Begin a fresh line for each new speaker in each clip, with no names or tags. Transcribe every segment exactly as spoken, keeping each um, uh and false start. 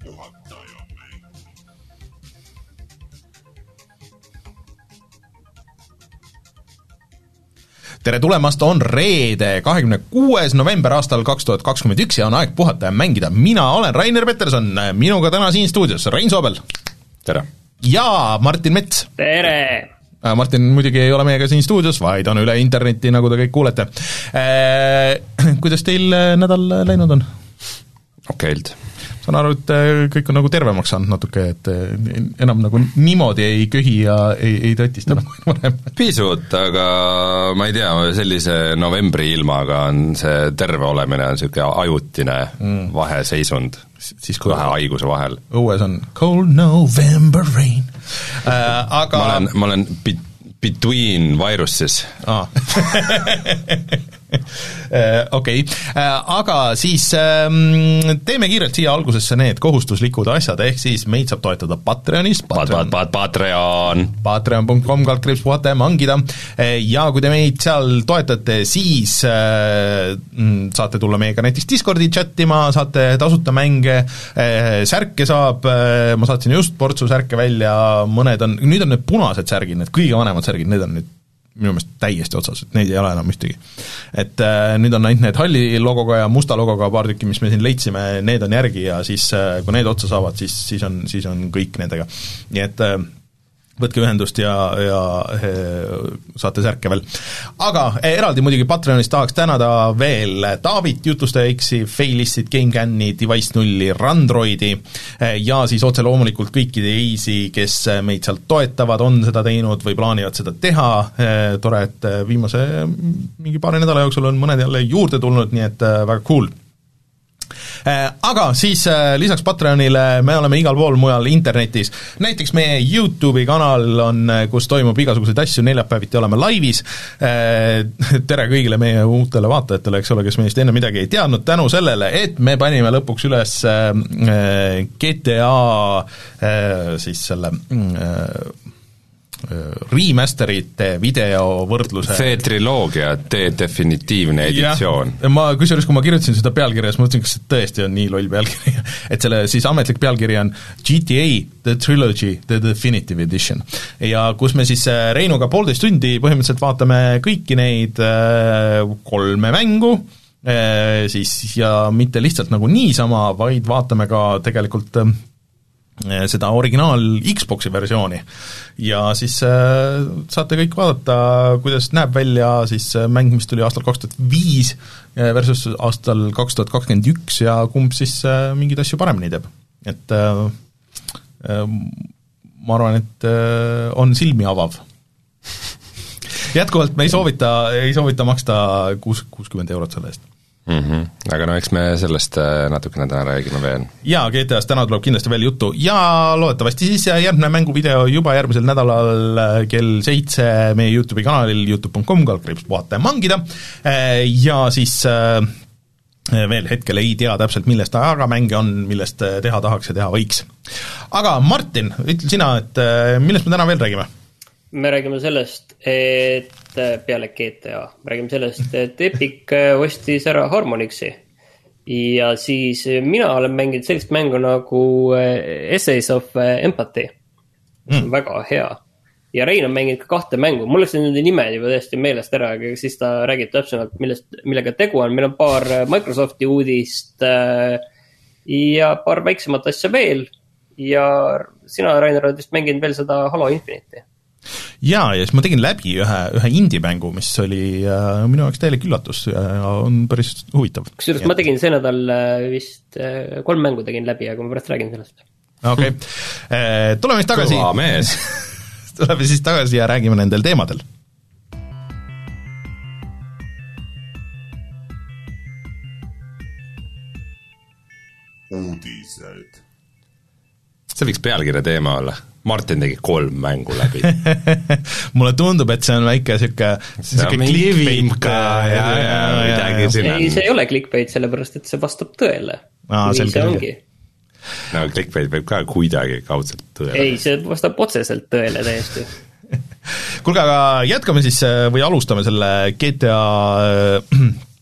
tere tulemast, on reede, kahekümne kuues november aastal kaks tuhat kakskümmend üks ja on aeg puhata ja mängida. Mina olen Rainer Peterson, minuga täna siin stuudios Rein Soobel.
Tere.
Ja Martin Mets.
Tere.
Martin muidugi ei ole meiega siin stuudios, vaid on üle interneti, nagu te kõik kuulete. Kuidas teil nädal läinud on?
Okeilt.
Saan aru, et kõik on nagu tervemaks saanud natuke, et enam nagu niimoodi ei köhi ja ei, ei tõtista no, nagu varem.
Pisut, aga ma ei tea, sellise novembri ilmaga on see terve olemine on niisugune ajutine mm. vaheseisund siis kahe haiguse vahel.
Õues on cold November rain. Äh, aga...
Ma olen, ma olen bit, between viruses.
Ah. Okei, aga siis teeme kiirelt siia algusesse need kohustuslikud asjad, ehk siis meid saab toetada Patreonis,
Patreon, pat, pat, Patreon.
patreon punkt com kaldkriips puhata ja mangida, ja kui te meid seal toetate, siis saate tulla meiega näiteks Discordi chattima, saate tasuta mänge, särke saab, ma saatsin just portsu särke välja, mõned on, nüüd on need punased särgid, need kõige vanemad särgid, need on nüüd minu meelest täiesti otsas, et neid ei ole enam ühtegi. Et äh, nüüd on ainult need halli logoga ja musta logoga paar tükki, mis me siin leitsime, need on järgi ja siis äh, kui need otsa saavad, siis, siis, on, siis on kõik nendega. Nii et äh, võtke ühendust ja, ja äh, saate särke veel. Aga äh, eraldi muidugi Patreonis tahaks tänada veel Taavit, Jutlustaja X-i, Failistit, GameCami, Device nulli, Randroidi äh, ja siis otse loomulikult kõikide eisi, kes meid sealt toetavad, on seda teinud või plaanivad seda teha. Äh, tore, et viimase mingi paari nädala jooksul on mõned jälle juurde tulnud, nii et äh, väga cool. Aga siis lisaks Patreonile me oleme igal pool mujal internetis, näiteks meie YouTube'i kanal on, kus toimub igasuguseid asju, neljapäeviti oleme laivis, tere kõigile meie uutele vaatajatele, eks ole, kes meist enne midagi ei teadnud, tänu sellele, et me panime lõpuks üles G T A siis selle remasterite video võrdluse.
See triloogia, tee definitiivne editsioon.
Ja, ma kusjuures, kui ma kirjutasin seda pealkirjas, ma mõtlesin, kas see tõesti on nii loll pealkiri, et selle siis ametlik pealkiri on G T A The Trilogy The Definitive Edition. Ja kus me siis Reinuga poolteist tundi põhimõtteliselt vaatame kõiki neid kolme mängu, siis ja mitte lihtsalt nagu niisama, vaid vaatame ka tegelikult seda originaal Xboxi versiooni ja siis äh, saate kõik vaadata, kuidas näeb välja siis mäng, mis tuli aastal kaks tuhat viis versus aastal kaks tuhat kakskümmend üks ja kumb siis äh, mingeid asju paremini teeb. Et äh, äh, ma arvan, et äh, on silmi avav. Jätkuvalt me ei soovita, ei soovita maksta kuuskümmend eurot selle eest.
Mm-hmm. Aga no eks me sellest natukene täna räägime veel.
Jaa, G T A-st täna tuleb kindlasti veel juttu ja loodetavasti siis järgmine mänguvideo juba järgmisel nädalal kell seitse meie YouTube'i kanalil youtube punkt com kaldkriips puhata ja mangida ja siis veel hetkel ei tea täpselt, millest aga mänge on, millest teha tahaks ja teha võiks. Aga Martin, ütle sina, et millest me täna veel räägime?
Me räägime sellest, et peale G T A, me räägime sellest, et Epic ostis ära Harmonixi ja siis mina olen mänginud sellist mängu nagu Essays of Empathy, mis on mm. väga hea ja Rein on mänginud ka kahte mängu, mul läks nende nimed juba tõesti meelest ära, aga siis ta räägib täpsemalt, millest, millega tegu on, meil on paar Microsofti uudist ja paar väiksemat asja veel ja sina, Rainer, oled vist mänginud veel seda Halo Infinite'i.
Jaa, ja siis ma tegin läbi ühe, ühe indie-mängu, mis oli äh, minu jaoks täielik üllatus ja on päris huvitav.
Kusjuures ma tegin see nädal vist äh, kolm mängu tegin läbi, aga ma pärast räägin sellest.
Okei, okay. Tuleme siis tagasi.
Kõva mees.
Tuleme siis tagasi ja räägime nendel teemadel.
Uudised. See võiks pealkirja teema olla. Martin tegi kolm mängu läbi.
Mulle tundub, et see on väike siuke, siuke clickbait ka ja, ja, ja, ja, ja.
Ei, see ei ole clickbait, sellepärast, et see vastab tõele.
Aa,
nii see ongi.
No clickbait võib ka kuidagi kaudselt tõele.
Ei, see vastab otseselt tõele täiesti.
Kuulge, aga jätkame siis või alustame selle G T A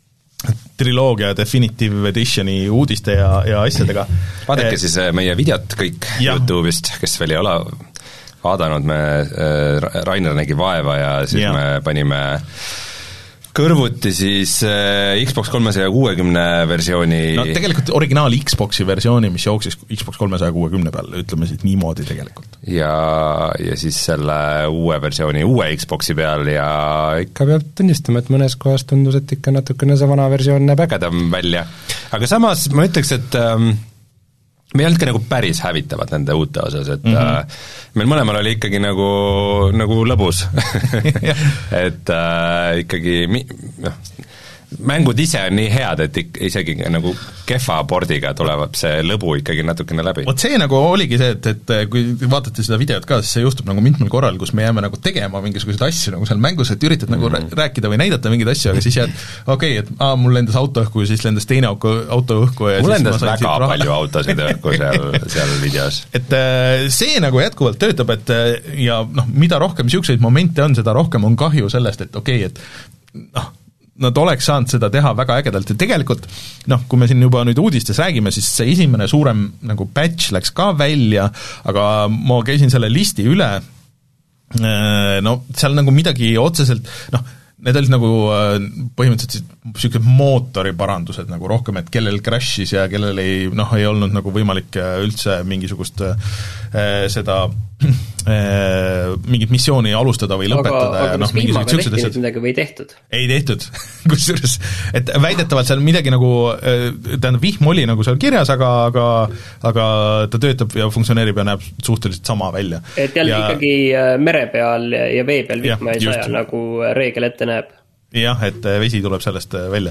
triloogia Definitive Editioni uudiste ja, ja asjadega.
Vaadake e siis meie videot kõik ja. YouTube'ist, kes veel ei ole vaadanud, me, Rainer nägi vaeva ja siis ja. me panime kõrvuti siis Xbox kolmesaja kuuekümne versiooni
no tegelikult originaal Xboxi versiooni, mis jooksis Xbox kolmesaja kuuekümne peal, ütleme siit niimoodi tegelikult.
Ja, ja siis selle uue versiooni uue Xboxi peal ja ikka peab tunnistama, et mõnes kohas tundus, et ikka natukene see vana versioon näeb ägedam välja. Aga samas ma ütleks, et ähm, me ei olnudki nagu päris hävitavad nende uute osas, et mm-hmm. äh, meil mõlemal oli ikkagi nagu, nagu lõbus et äh, ikkagi mi-, noh, mängud ise on nii head, et ik- isegi nagu kehva pordiga tuleb see lõbu ikkagi natukene läbi.
Vot see nagu oligi see, et, et kui vaatate seda videot ka, siis see juhtub nagu mitmel korral, kus me jääme nagu tegema mingisuguseid asju nagu seal mängus, et üritad nagu mm-hmm. rääkida või näidata mingeid asju, aga siis jääd okei okay,, et aa, mul lendas auto õhku ja siis lendas teine auto, auto õhku ja
mul
siis
lendas väga palju autosid õhku seal, seal videos.
Et see nagu jätkuvalt töötab, et ja noh, mida rohkem niisuguseid momente on, seda rohkem on kahju sellest, et okei okay,, et noh, nad oleks saanud seda teha väga ägedalt ja tegelikult noh, kui me siin juba nüüd uudistes räägime, siis see esimene suurem nagu patch läks ka välja, aga ma käisin selle listi üle, no seal nagu midagi otseselt, noh, need olid nagu põhimõtteliselt niisugused mootoriparandused nagu rohkem, et kellel crash'is ja kellel ei, noh, ei olnud nagu võimalik üldse mingisugust äh, seda äh, mingit missiooni alustada või lõpetada.
aga, aga
no,
mis vihmaga tehti nüüd midagi või tehtud?
Ei tehtud, kusjuures, et väidetavalt seal midagi nagu, tähendab, vihm oli nagu seal kirjas, aga, aga, aga ta töötab ja funktsioneerib ja näeb suhteliselt sama välja.
Et jälle ja, ikkagi mere peal ja vee peal vihma
ja,
ei saja, nagu reegel ette näeb.
Jah, et vesi tuleb sellest välja.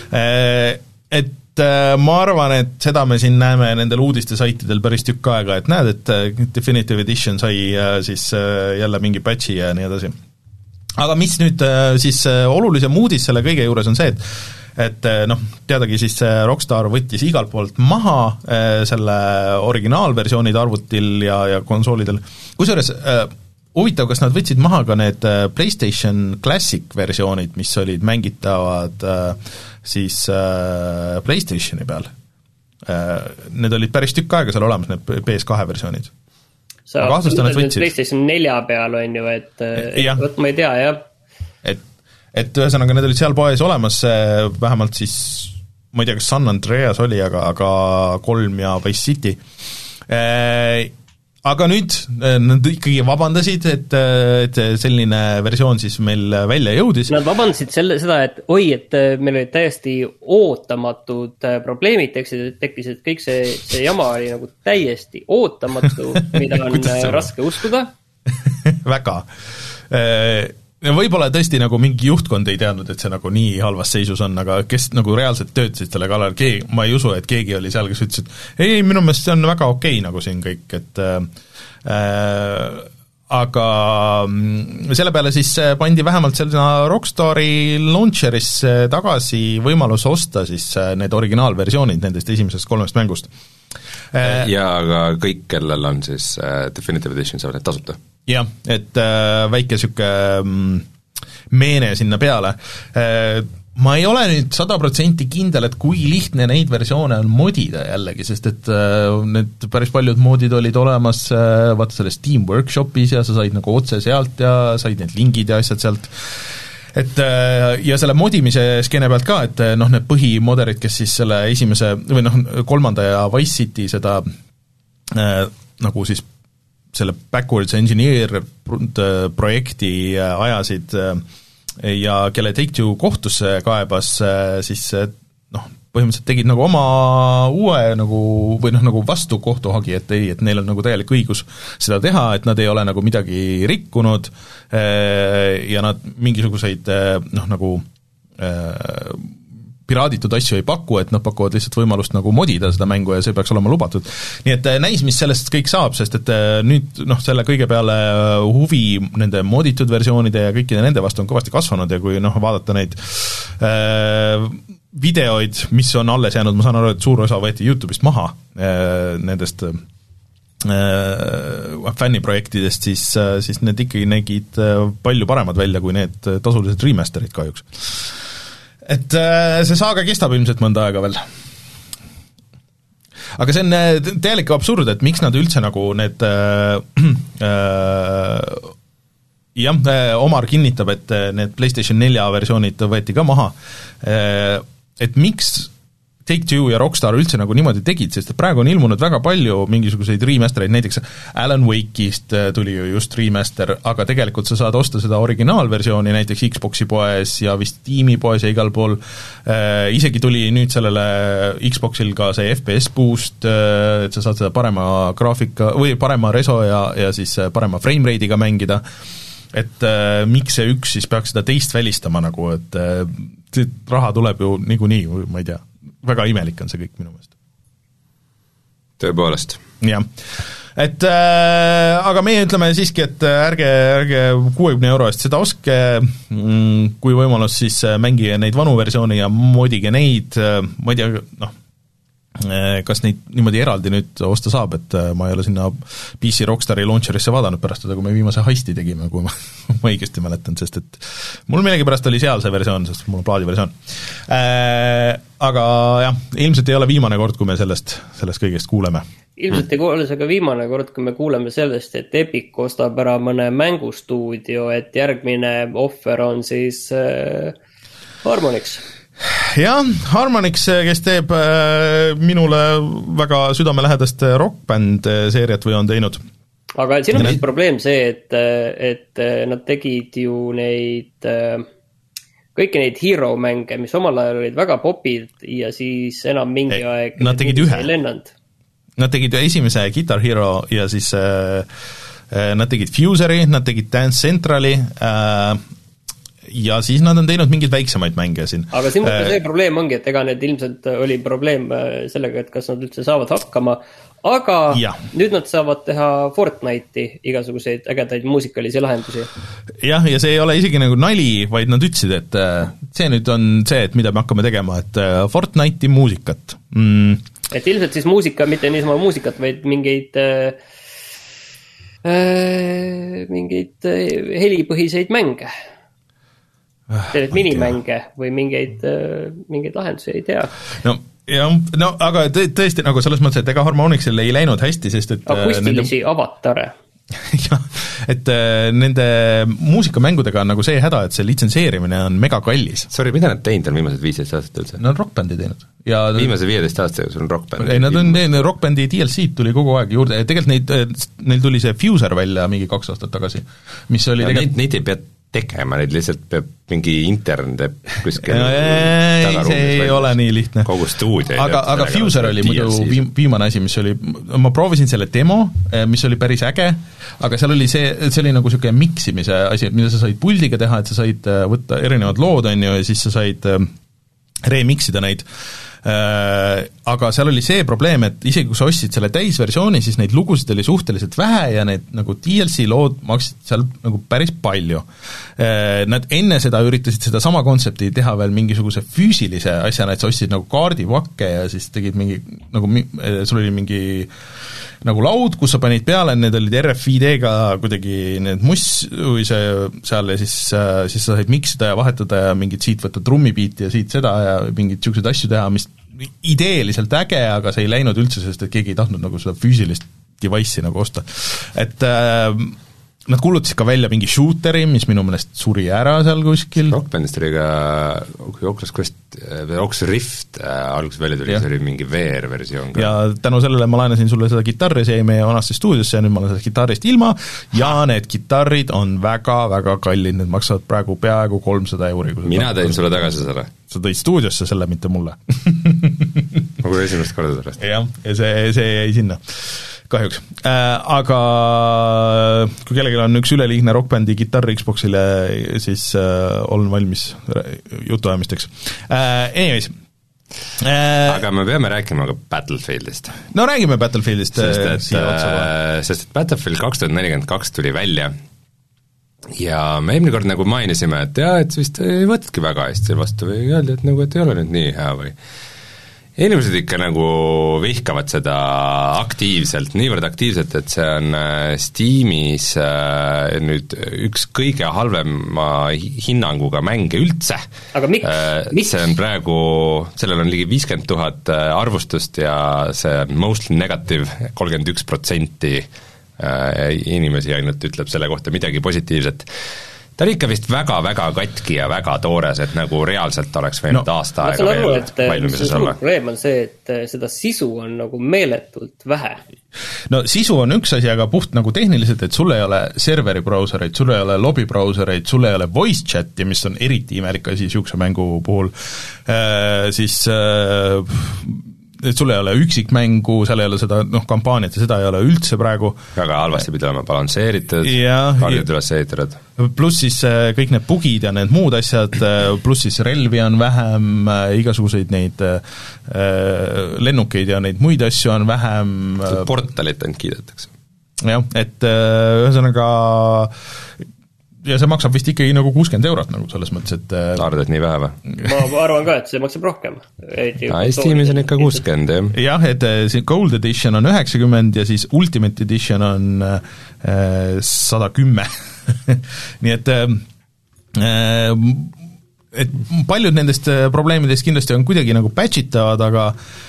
Et ma arvan, et seda me siin näeme nendel uudiste saitidel päris tükk aega, et näed, et Definitive Edition sai siis jälle mingi patchi ja nii edasi. Aga mis nüüd siis olulisem uudis selle kõige juures on see, et et noh, teadagi siis Rockstar võttis igalt poolt maha selle originaalversioonid arvutil ja, ja konsoolidel. Kusjuures huvitav, kas nad võtsid maha ka need PlayStation Classic versioonid, mis olid mängitavad siis PlayStationi peal. Need olid päris tükk aega seal olemas, need P S kahe versioonid.
Sa PlayStation nelja peal on ju, et ja. Võt ma ei tea, jah.
Et, et ühesõnaga need olid seal poes olemas, vähemalt siis, ma ei tea, kas San Andreas oli, aga, aga kolm ja Vice City. Aga nüüd nad ikkagi vabandasid, et, et selline versioon siis meil välja jõudis.
Nad vabandasid selle, seda, et oi, et meil olid täiesti ootamatud probleemid, tekkis, et kõik see, see jama oli nagu täiesti ootamatu, mida on raske uskuda.
Väga. Võib-olla tõesti nagu mingi juhtkond ei teadnud, et see nagu nii halvas seisus on, aga kes nagu reaalselt töötasid selle kallal, keegi, ma ei usu, et keegi oli seal, kes ütles, et ei, minu meelest see on väga okei nagu siin kõik, et äh, aga selle peale siis pandi vähemalt selline Rockstari launcherisse tagasi võimalus osta siis need originaalversioonid nendest esimesest kolmest mängust.
Ja aga kõik, kellel on siis Definitive Edition, saavad need tasuta.
Jah, et äh, väike süke meene sinna peale. Äh, ma ei ole nüüd sada protsenti kindel, et kui lihtne neid versioone on modida jällegi, sest et äh, need päris paljud moodid olid olemas äh, vaata selles Steam Workshopis ja sa said nagu otse sealt ja said need lingid ja asjad sealt. Et ja selle modimise skeene pealt ka, et noh, need põhimoderid, kes siis selle esimese või noh, kolmanda ja Vice City seda äh, nagu siis selle backwards engineer projekti ajasid ja kelle Take-Two kohtusse kaebas, siis noh, põhimõtteliselt tegid nagu oma uue nagu, või noh, nagu vastu kohtuhagi, et ei, et neil on nagu täielik õigus seda teha, et nad ei ole nagu midagi rikkunud ja nad mingisuguseid noh, nagu piraaditud asju ei paku, et nad pakuvad lihtsalt võimalust nagu modida seda mängu ja see peaks olema lubatud. Nii et näis, mis sellest kõik saab, sest et nüüd noh, selle kõige peale huvi nende moditud versioonide ja kõikide nende vastu on kõvasti kasvanud ja kui noh, vaadata neid äh, videoid, mis on alles jäänud, ma saan aru, et suur osa võeti YouTube'ist maha äh, nendest äh, fänniprojektidest, siis, äh, siis need ikkagi nägid äh, palju paremad välja kui need tasulised remasterid kahjuks. et see saaga kestab ilmselt mõnda aega veel. Aga see on täielik absurd, et miks nad üldse nagu need äh, äh, jah, Omar kinnitab, et need PlayStation nelja versioonid võeti ka maha, et miks Take-Two ja Rockstar üldse nagu niimoodi tegid, sest praegu on ilmunud väga palju mingisuguseid remastereid, näiteks Alan Wake'ist tuli ju just remaster, aga tegelikult sa saad osta seda originaalversiooni näiteks Xboxi poes ja vist Steam'i poes ja igal pool, isegi tuli nüüd sellele Xboxil ka see F P S boost, et sa saad seda parema graafika või parema reso ja, ja siis parema frame rate'iga mängida, et äh, miks see üks siis peaks seda teist välistama nagu, et äh, see raha tuleb ju niikuinii, ma ei tea, väga imelik on see kõik minu meelest.
Tõepoolest.
Jah, et äh, aga meie ütleme siiski, et ärge, ärge kuuekümne euro eest seda ostke, kui võimalus, siis mängige neid vanu versioone ja modige neid, ma ei tea, noh, kas neid niimoodi eraldi nüüd osta saab, et ma ei ole sinna P C Rockstari launcherisse vaadanud pärast seda, kui me viimase heisti tegime, kui ma, ma õigesti mäletan, sest et mul millegipärast oli seal see versioon, sest mul on plaadiversioon. Äh, aga jah, ilmselt ei ole viimane kord, kui me sellest, sellest kõigest kuuleme.
Ilmselt ei ole see ka viimane kord, kui me kuuleme sellest, et Epic ostab ära mõne mängustuudio, et järgmine offer on siis äh, Harmonix.
Jah, Harmonix, kes teeb äh, minule väga südamelähedast rockband seeriat või on teinud.
Aga siin on vist probleem see, et, et nad tegid ju neid, kõiki neid hero mänge, mis omal ajal olid väga popid ja siis enam mingi aeg
nad tegid ühe.
Lennanud.
Nad tegid esimese Guitar Hero ja siis äh, nad tegid Fusery, nad tegid Dance Centrali äh, ja siis nad on teinud mingeid väiksemaid mänge siin.
Aga siin mõttes see probleem ongi, et ega need ilmselt oli probleem sellega, et kas nad üldse saavad hakkama, aga ja. Nüüd nad saavad teha Fortnite'i igasuguseid ägedaid muusikalisi lahendusi.
Jah, ja see ei ole isegi nagu nali, vaid nad ütlesid, et see nüüd on see, et mida me hakkame tegema, et Fortnite'i muusikat. Mm.
Et ilmselt siis muusika, mitte niisama muusikat, vaid mingeid äh, mingeid helipõhiseid mänge. Teed minimänge või mingeid, mingeid lahendusi ei tea.
No, ja, no aga tõesti nagu selles mõttes, et ega Harmonixil ei läinud hästi, sest et
akustilisi nende... avatare.
jah, et nende muusikamängudega on nagu see häda, et see litsenseerimine on mega kallis.
Sorry, mida nad teinud on viimased viisteist aastat üldse?
Nad on rockbändi teinud. Ja
viimase viieteist aastat on rockbändi?
Ei, nad on, rockbändi D L C tuli kogu aeg juurde, tegelikult neid, neil tuli see Fuser välja mingi kaks aastat tagasi, mis oli
ja
tegelikult...
neid, neid ei pea tegema, neid lihtsalt peab mingi intern teeb kuskil
ei, see ei ole nii lihtne.
Kogu stuudio.
Aga, aga Fuser oli muidu viim, viimane asi, mis oli, ma proovisin selle demo, mis oli päris äge, aga seal oli see, see oli nagu niisugune miksimise asi, mida sa said puldiga teha, et sa said võtta erinevad lood, on ju, ja siis sa said remixida neid. Äh, aga seal oli see probleem, et isegi kui sa ostsid selle täisversiooni, siis neid lugusid oli suhteliselt vähe ja need nagu D L C lood maksid seal nagu päris palju. Äh, nad enne seda üritasid seda sama kontsepti teha veel mingisuguse füüsilise asjana, et sa ostsid nagu kaardivakke ja siis tegid mingi, nagu sul oli mingi nagu laud, kus sa panid peale, need olid R F I D-ga kuidagi need muss või see seal ja siis, siis sa said miksida ja vahetada ja mingid siit võtta trummibiiti ja siit seda ja mingid niisuguseid asju teha, mis ideeliselt äge, aga see ei läinud üldse, sest et keegi ei tahtnud nagu seda füüsilist device'i nagu osta. Et äh, nad kulutasid ka välja mingi shooteri, mis minu meelest suri ära seal kuskil.
Rockbandist oli ka, kui Oculus Quest, Oculus Rift äh, alguses välja tuli, see oli mingi V R-versioon ka.
Ja tänu sellele ma laenasin sulle seda kitarri, see jäi meie vanasse stuudiosse ja nüüd ma olen sellest kitarrist ilma ja need kitarrid on väga-väga kallid, need maksavad praegu peaaegu kolmsada euri.
Mina tõin sulle tagasi selle.
Sa tõid stuudiosse selle, mitte mulle.
ma kui esimest korda sellest.
jah, ja see, see jäi sinna. Kahjuks. Äh, aga kui kellelgi on üks üleliigne rockbändi kitarr Xboxile, siis äh, olen valmis jutuajamisteks. Äh, anyways. Äh,
aga me peame rääkima ka Battlefieldist.
No räägime Battlefieldist.
Sest et, äh, sest et Battlefield kaks tuhat nelikümmend kaks tuli välja ja me eelmine kord nagu mainisime, et jaa, et vist ei võtadki väga hästi vastu või öeldi, et nagu, et ei ole nüüd nii hea või inimesed ikka nagu vihkavad seda aktiivselt, niivõrd aktiivselt, et see on Steamis nüüd üks kõige halvema hinnanguga mänge üldse.
Aga miks? miks?
See on praegu, sellel on ligi viiskümmend tuhat arvustust ja see on mostly negative, kolmkümmend üks protsenti inimesi ainult ütleb selle kohta midagi positiivset. Ta on ikka vist väga-väga katki ja väga toores, et nagu reaalselt oleks võinud no, aasta aega veel valmises olla.
Probleem on see, et seda sisu on nagu meeletult vähe.
No sisu on üks asi, aga puht nagu tehniliselt, et sul ei ole serveri brausereid, sul ei ole lobby brausereid, sul ei ole voice chati, mis on eriti imelik asi siukse mängu puhul, äh, siis äh, et sul ei ole üksikmängu, seal ei ole seda noh, kampaaniat ja seda ei ole üldse praegu. Väga
halvasti pidi olema balansseeritud, kaardid üles ehitatud.
Pluss siis kõik need bugid ja need muud asjad, pluss siis relvi on vähem, igasuguseid neid lennukeid ja neid muid asju on vähem.
Portalit ainult kiidetakse.
Jah, et ühesõnaga ja see maksab vist ikkagi nagu kuuskümmend eurot nagu selles mõttes, et
arvad, et nii vähe või?
Ma arvan ka, et see maksab rohkem.
Steamis on ikka kuuskümmend, jah.
Jah, et see Gold Edition on üheksakümmend ja siis Ultimate Edition on sada kümme. Nii et et paljud nendest probleemidest kindlasti on kuidagi nagu patchitavad, aga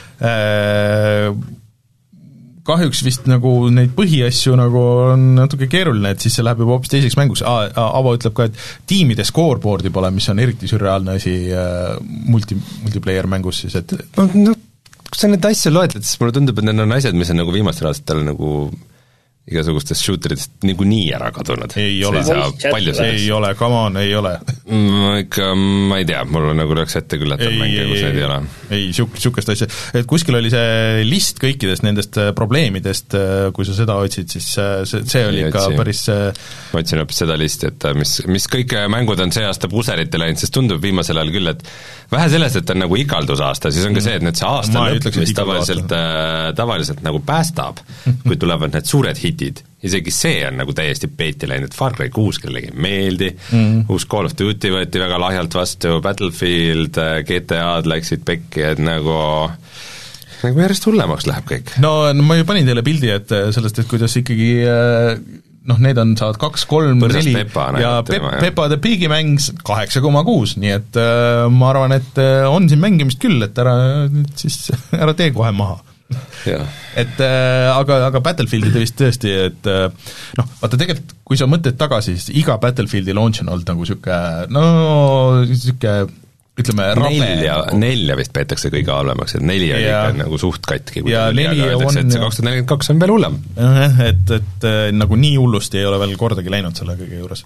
kahjuks vist nagu neid põhiasju nagu on natuke keeruline, et siis see läheb juba hoopis teiseks mänguks. Avo ütleb ka, et tiimide scoreboardi pole, mis on eriti sürreaalne asi multi, multiplayer mängus siis, et
no, kui sa need asju loetled, siis mulle tundub, et need on asjad, mis on nagu viimastel aastatel nagu igasugustest shooteritest nagu nii ära kadunud.
Ei ole, ei ole, come on, ei ole.
Ma ikka, ma ei tea, mul on nagu lõks ette küll, et on mänge, kus neid ei ole.
Ei, siukest asja, et kuskil oli see list kõikidest nendest probleemidest, kui sa seda otsid, siis see, see oli ikka otsi. Päris
ma otsin hoopis seda listi, et mis, mis kõik mängud on see aasta puserite läinud, sest tundub viimasel ajal küll, et vähe sellest, et on nagu ikaldusaasta, siis on ka see, et nüüd see aasta
ma
lõpp, mis tavaliselt, äh, tavaliselt nagu päästab, kui tulevad need suured hitid, isegi see on nagu täiesti peeti läinud, Far Cry kuus kellegi meeldi, mm. uus Call of Duty võeti väga lahjalt vastu, Battlefield, G T A-d läksid pekki, et nagu nagu järjest hullemaks läheb kõik.
No, no ma ju panin teile pildi, et sellest, et kuidas ikkagi noh, need on, saavad kaks, kolm, neli ja Pep, Pepa the Pigi mäng kaheksa koma kuus, nii et äh, ma arvan, et on siin mängimist küll, et ära siis, ära tee kohe maha. et äh, aga, aga Battlefieldi vist tõesti, et äh, noh, vaata tegelikult, kui sa mõtled tagasi, siis iga Battlefieldi launch on olnud nagu siuke, no siuke ütleme,
nelja, nelja vist peetakse kõige halvemaks, et neli on ikka nagu suht katki, kui
ja neli on
et see kaks tuhat nelikümmend kaks on veel hullem.
Et, et nagu nii hullusti ei ole veel kordagi läinud selle kõige juures.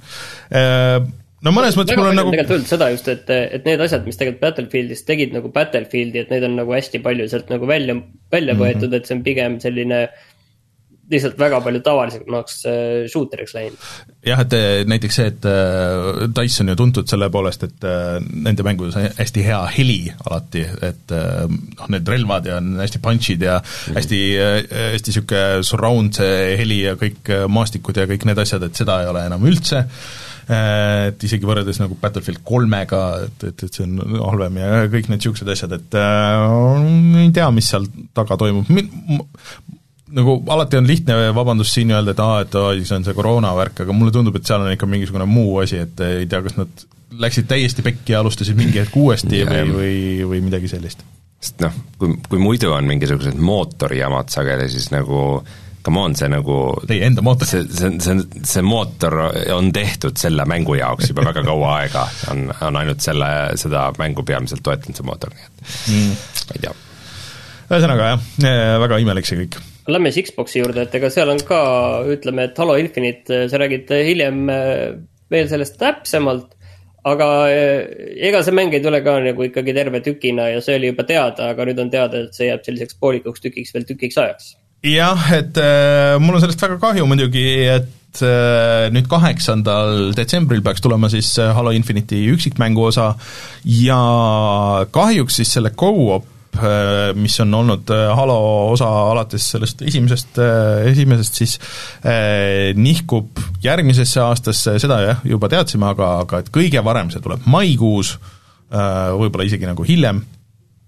No mõnes mõttes mul on nagu
tegelikult öeldud seda just, et, et need asjad, mis tegelikult Battlefieldis tegid nagu Battlefieldi, et need on nagu hästi palju sealt nagu välja, välja võetud, mm-hmm. et see on pigem selline lihtsalt väga palju tavalisemaks shooteriks läinud.
Jah, et näiteks see, et DICE on ju tuntud selle poolest, et nende mängudes on hästi hea heli alati, et noh, need relvad ja hästi punchid ja mm-hmm. hästi, hästi siuke surround see heli ja kõik maastikud ja kõik need asjad, et seda ei ole enam üldse, et isegi võrreldes nagu Battlefield kolmega, et, et, et see on halvem ja kõik need siuksed asjad, et äh, ei tea, mis seal taga toimub. Min, nagu alati on lihtne vabandus siin öelda, et aa, et aa, see on see koroonavärk, aga mulle tundub, et seal on ikka mingisugune muu asi, et ei tea, kas nad läksid täiesti pekki ja alustasid mingi hetk uuesti või, või, või midagi sellist.
Sest noh, kui, kui muidu on mingisugused mootorijamad sageli, siis nagu come on, see nagu
teie enda mootor.
See, see, see, see mootor on tehtud selle mängu jaoks juba väga kaua aega, on, on ainult selle, seda mängu peamiselt toetanud see mootor, nii et mm. ei tea.
Ühesõnaga jah, väga imelik see kõik.
Lämme siis Xboxi juurde, et ega seal on ka, ütleme, et Halo Infinite, sa räägid hiljem veel sellest täpsemalt, aga ega see mäng ei tule ka nagu ikkagi terve tükina ja see oli juba teada, aga nüüd on teada, et see jääb selliseks poolikuks tükiks veel tükiks ajaks.
Jah, et äh, mul on sellest väga kahju muidugi, et äh, nüüd kaheksandal detsembril peaks tulema siis Halo Infinite'i üksikmängu osa ja kahjuks siis selle co-op, mis on olnud Halo osa alates sellest esimesest, esimesest siis eh, nihkub järgmisesse aastasse, seda jah, juba teadsime, aga, aga et kõige varem see tuleb maikuus, eh, võib-olla isegi nagu hiljem,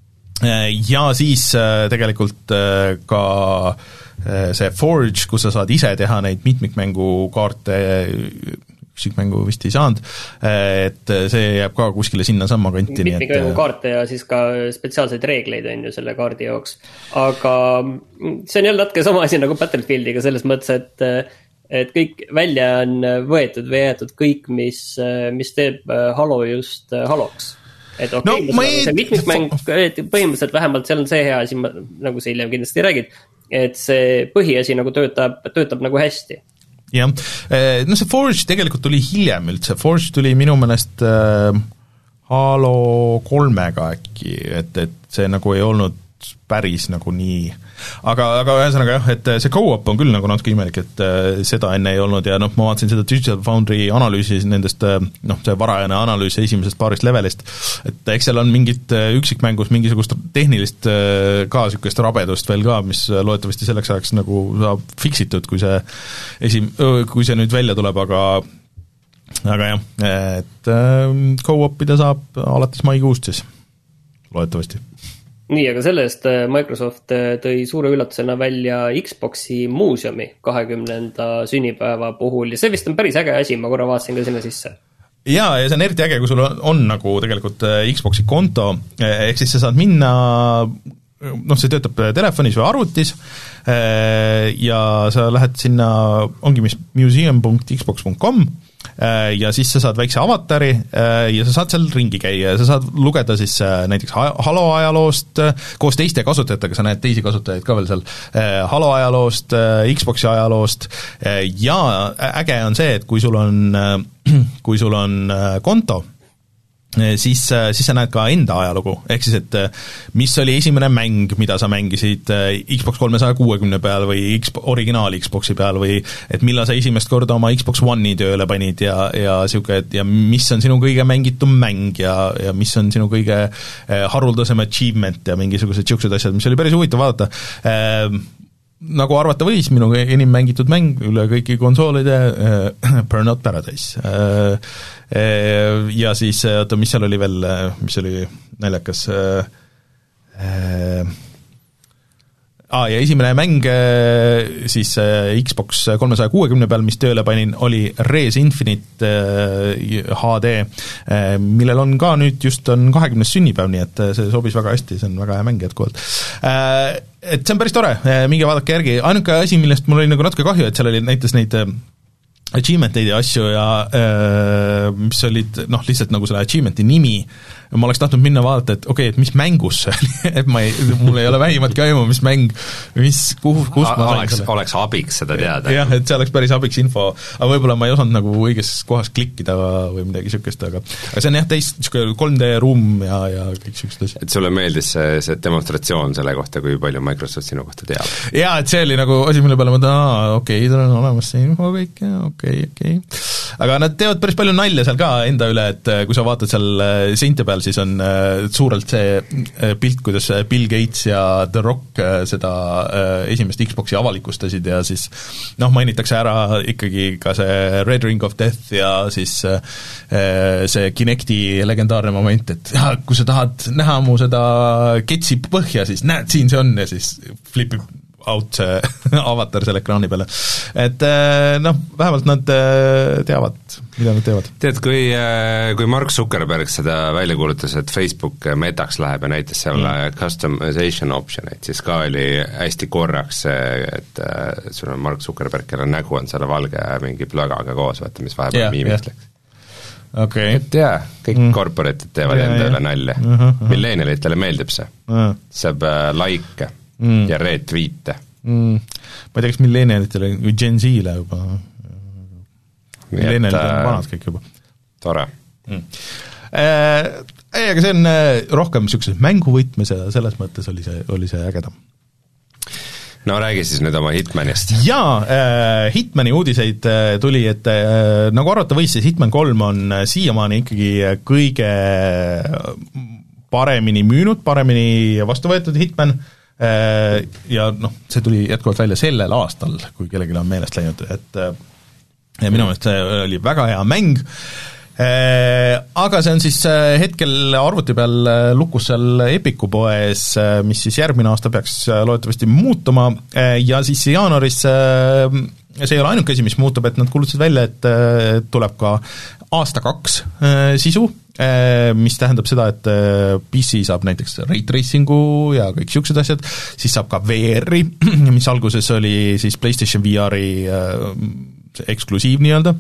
ja siis tegelikult ka see Forge, kus sa saad ise teha neid mitmikmängukaarte, üksikmängu vist ei saanud, et see jääb ka kuskile sinnasamma kanti.
Mitmikmängu kaarte ja siis ka spetsiaalseid reegleid on ju selle kaardi jooks. Aga see on jälle natuke sama asi nagu Battlefieldiga selles mõttes, et, et kõik välja on võetud või jäetud kõik, mis, mis teeb Halo just Haloks. Et okei, okay, no, ei... see mitmikmäng, põhimõtteliselt vähemalt seal on see hea asi, nagu sa hiljem kindlasti räägid, et see põhiasi nagu töötab, töötab nagu hästi.
Jah, no see Forge tegelikult tuli hiljem üldse, Forge tuli minu meelest äh, Halo kolmega äkki, et, et see nagu ei olnud päris nagu nii, aga, aga ühesõnaga jah, et see go-up on küll nagu natuke imelik, et äh, seda enne ei olnud ja noh, ma vaatasin seda Digital Foundry analüüsi nendest, noh, see varajane analüüs esimesest paarist levelist, et eks seal on mingit üksikmängus mingisugust tehnilist äh, ka niisugust rabedust veel ka, mis loodetavasti selleks ajaks nagu saab fiksitud, kui see esim-, kui see nüüd välja tuleb, aga aga jah, et äh, go-upida saab alates maikuust siis, loodetavasti.
Nii, aga sellest Microsoft tõi suure üllatusena välja Xboxi muuseumi kahekümnenda sünnipäeva puhul ja see vist on päris äge asi, ma korra vaatasin ka sinna sisse.
Jaa, ja see on eriti äge, kui sul on, on nagu tegelikult Xboxi konto, ehk siis sa saad minna, noh, see töötab telefonis või arvutis ja sa lähed sinna, ongi mis museum punkt xbox punkt com ja siis sa saad väikse avatari ja sa saad seal ringi käia ja sa saad lugeda siis näiteks Halo ajaloost, koos teiste kasutajatega, sa näed teisi kasutajaid ka veel seal, Halo ajaloost, Xboxi ajaloost ja äge on see, et kui sul on, kui sul on konto, siis, siis sa näed ka enda ajalugu, ehk siis, et mis oli esimene mäng, mida sa mängisid Xbox kolmesaja kuuekümne peal või X, originaal Xboxi peal või et millal sa esimest korda oma Xbox One'i tööle panid ja, ja siuke, et ja mis on sinu kõige mängitum mäng ja, ja mis on sinu kõige haruldasem achievement ja mingisugused siuksed asjad, mis oli päris huvitav vaadata. Nagu arvata võis, minu enim mängitud mäng üle kõiki konsoolide äh, Burnout Paradise äh, äh, ja siis, oota, mis seal oli veel, mis oli naljakas äh, äh, ah, ja esimene mäng äh, siis äh, Xbox kolmesaja kuuekümne peal, mis tööle panin, oli Res Infinite äh, H D, äh, millel on ka nüüd just on kahekümnes sünnipäev, nii et see sobis väga hästi, see on väga hea mäng jätkuvalt äh, et see on päris tore, minge vaadake järgi, ainuke asi, millest mul oli nagu natuke kahju, et seal oli näiteks neid achievement'eid ja asju ja äh, mis olid noh, lihtsalt nagu selle achievement'i nimi, ma oleks tahtnud minna vaadata, et okei okay,, et mis mängus see oli, et ma ei, mul ei ole vähimatki aimu, mis mäng, mis, kuhu, kus ma
oleks, oleks abiks seda teada.
jah, et see oleks päris abiks info, aga võib-olla ma ei osanud nagu õiges kohas klikkida või midagi niisugust, aga aga see on jah, teist niisugune kolm D ruum ja, ja kõik niisugused asjad.
Et sulle meeldis see, see demonstratsioon selle kohta, kui palju Microsoft sinu kohta teab?
jaa, et see oli nagu asi, mille peale ma tahan, okei okay,, tal on olemas see info kõik ja okei okay,, okei okay. aga nad teevad päris palju nalja seal ka enda üle, et kui sa vaatad seal seinte peal, siis on suurelt see pilt, kuidas Bill Gates ja The Rock seda esimest Xboxi avalikustasid ja siis noh, mainitakse ära ikkagi ka see Red Ring of Death ja siis see Kinecti legendaarne moment, et ja, kui sa tahad näha mu seda ketsi põhja, siis näed, siin see on ja siis flipib out see avatar selle ekraani peale. Et noh, vähemalt nad teavad, mida nad teevad.
Tead, kui, kui Mark Zuckerberg seda välja kuulutas, et Facebook metaks läheb ja näitas seal mm. customization option'id, siis ka oli hästi korraks, et sul on Mark Zuckerberg, kelle nägu on selle valge mingi plögaga koos, vaata, mis vahepeal yeah, miimiks yeah. läks. Okay. Et jaa, kõik mm. korporatid teevad yeah, enda üle yeah. nalja. Uh -huh, uh -huh. Millenialitele meeldib see. Uh -huh. Saab like Mm. ja retweete.
Mm. Ma ei tea, kas millenialitele või Gen Z-le juba. Millenialid on vanad kõik juba.
Tore.
Mm. Äh, ei, aga see on rohkem niisuguse mänguvõtmes ja selles mõttes oli see, oli see ägedam.
No räägi siis nüüd oma Hitmanist.
Jaa, äh, Hitmani uudiseid äh, tuli, et äh, nagu arvata võis, siis Hitman kolm on äh, siiamaani ikkagi kõige paremini müünud, paremini vastu võetud Hitman, ja noh, see tuli jätkuvalt välja sellel aastal, kui kellelgi on meelest läinud, et ja minu meelest see oli väga hea mäng Aga see on siis hetkel arvuti peal lukus seal Epiku poes, mis siis järgmine aasta peaks loodetavasti muutuma ja siis jaanuaris see ei ole ainuke asi, mis muutub, et nad kuulutasid välja, et tuleb ka aasta kaks sisu, mis tähendab seda, et P C saab näiteks ray tracingu ja kõik niisugused asjad, siis saab ka V R-i, mis alguses oli siis PlayStation V R-i eksklusiiv nii-öelda.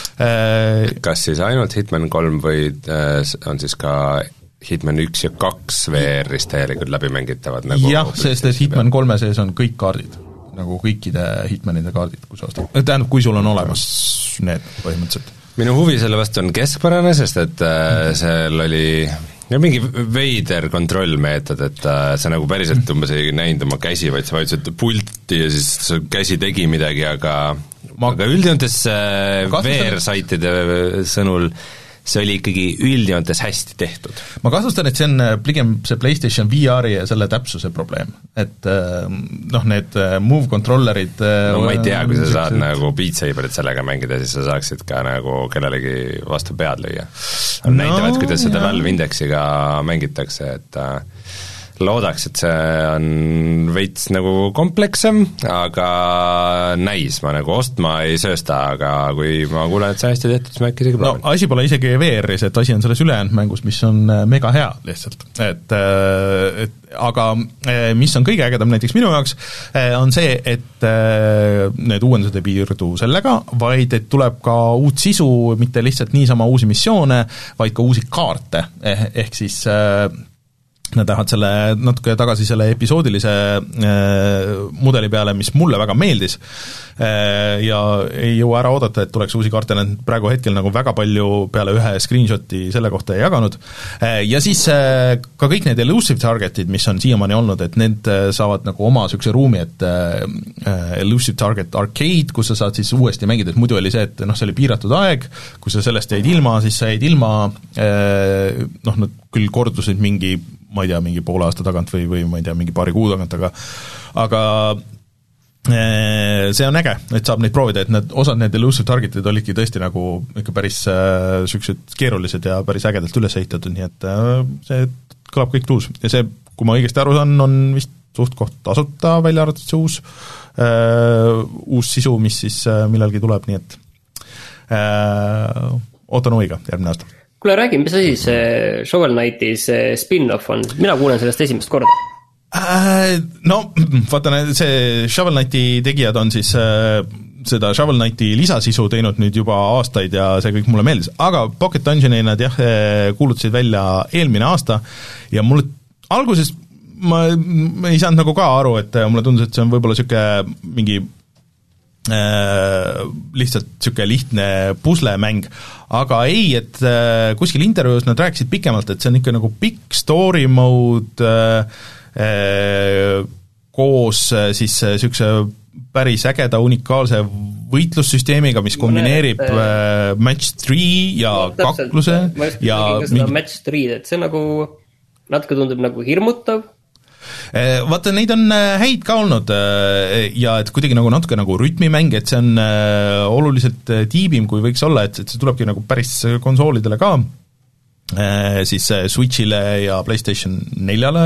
Kas siis ainult Hitman kolm või on siis ka Hitman üks ja kaks V R-is täielikult läbimängitavad? Nagu
jah, sest et Hitman kolme sees on kõik kaardid, nagu kõikide Hitmanide kaardid, kui sa ostad. Tähendab, kui sul on olemas need põhimõtteliselt.
Minu huvi selle vastu on keskpärane, sest et seal oli ja mingi veider kontrollmeetod, et äh, sa nagu päriselt umbes ei näinud oma käsi, vaid sa vajutasid pulti ja siis su käsi tegi midagi, aga ma... aga üldjoontes äh, V R-saitide sõnul see oli ikkagi üldjoontes hästi tehtud.
Ma kahtlustan, et see on pigem see PlayStation V R-i ja selle täpsuse probleem. Et noh, need move controllerid
no ma ei tea, kui sa saad nagu Beat Saberit sellega mängida, siis sa saaksid ka nagu kellelegi vastu pead lüüa. No, näitavad, kuidas seda Valve Indexiga mängitakse, et loodaks, et see on veits nagu komplekssem, aga näis, ma nagu ostma ei söösta, aga kui ma kuulen, et see hästi tehtud, siis ma äkki isegi proovin.
No asi pole isegi V R-is, et asi on selles ülejäänud mängus, mis on mega hea lihtsalt, et, et aga mis on kõige ägedam näiteks minu jaoks, on see, et need uuendused ei piirdu sellega, vaid et tuleb ka uut sisu, mitte lihtsalt niisama uusi missioone, vaid ka uusi kaarte, ehk siis nad tahavad selle natuke tagasi selle episoodilise äh, mudeli peale, mis mulle väga meeldis äh, ja ei jõua ära oodata, et tuleks uusi kaarte, nad praegu hetkel nagu väga palju peale ühe screenshoti selle kohta ei jaganud äh, ja siis äh, ka kõik need elusive targetid, mis on siiamaani olnud, et need äh, saavad nagu oma niisuguse ruumi, et äh, elusive target arcade, kus sa saad siis uuesti mängida, et muidu oli see, et noh, see oli piiratud aeg, kui sa sellest jäid ilma, siis sa jäid ilma äh, noh, nad küll kordusid mingi ma ei tea, mingi poole aasta tagant või, või ma ei tea, mingi paari kuu tagant, aga aga see on äge, et saab neid proovida, et need, osad need elusive targetid olidki tõesti nagu ikka päris niisugused äh, keerulised ja päris ägedalt üles ehitatud, nii et äh, see kõlab kõik tuus. Ja see, kui ma õigesti aru saan, on vist suht koht tasuta, välja arvatud see uus, äh, uus sisu, mis siis äh, millalgi tuleb, nii et äh, ootan huviga järgmine aasta.
Kuule, räägi, mis asi see Shovel Knighti see spin-off on? Mina kuulen sellest esimest korda.
No, vaata, see Shovel Knighti tegijad on siis seda Shovel Knighti lisasisu teinud nüüd juba aastaid ja see kõik mulle meeldis, aga Pocket Dungeoni nad jah, kuulutasid välja eelmine aasta ja mulle alguses ma, ma ei saanud nagu ka aru, et mulle tundus, et see on võib-olla niisugune mingi Äh, lihtsalt niisugune lihtne puslemäng, aga ei, et äh, kuskil intervjuus nad rääkisid pikemalt, et see on ikka nagu pikk story mode äh, äh, koos äh, siis niisuguse päris ägeda unikaalse võitlussüsteemiga, mis kombineerib äh, match three ja no, kakluse ja
mingi... match three, et see nagu natuke tundub nagu hirmutav.
Vaata, neid on häid ka olnud ja et kuidagi nagu natuke nagu rütmimäng, et see on oluliselt tiibim, kui võiks olla, et, et see tulebki nagu päris konsoolidele ka, siis Switchile ja PlayStation neljale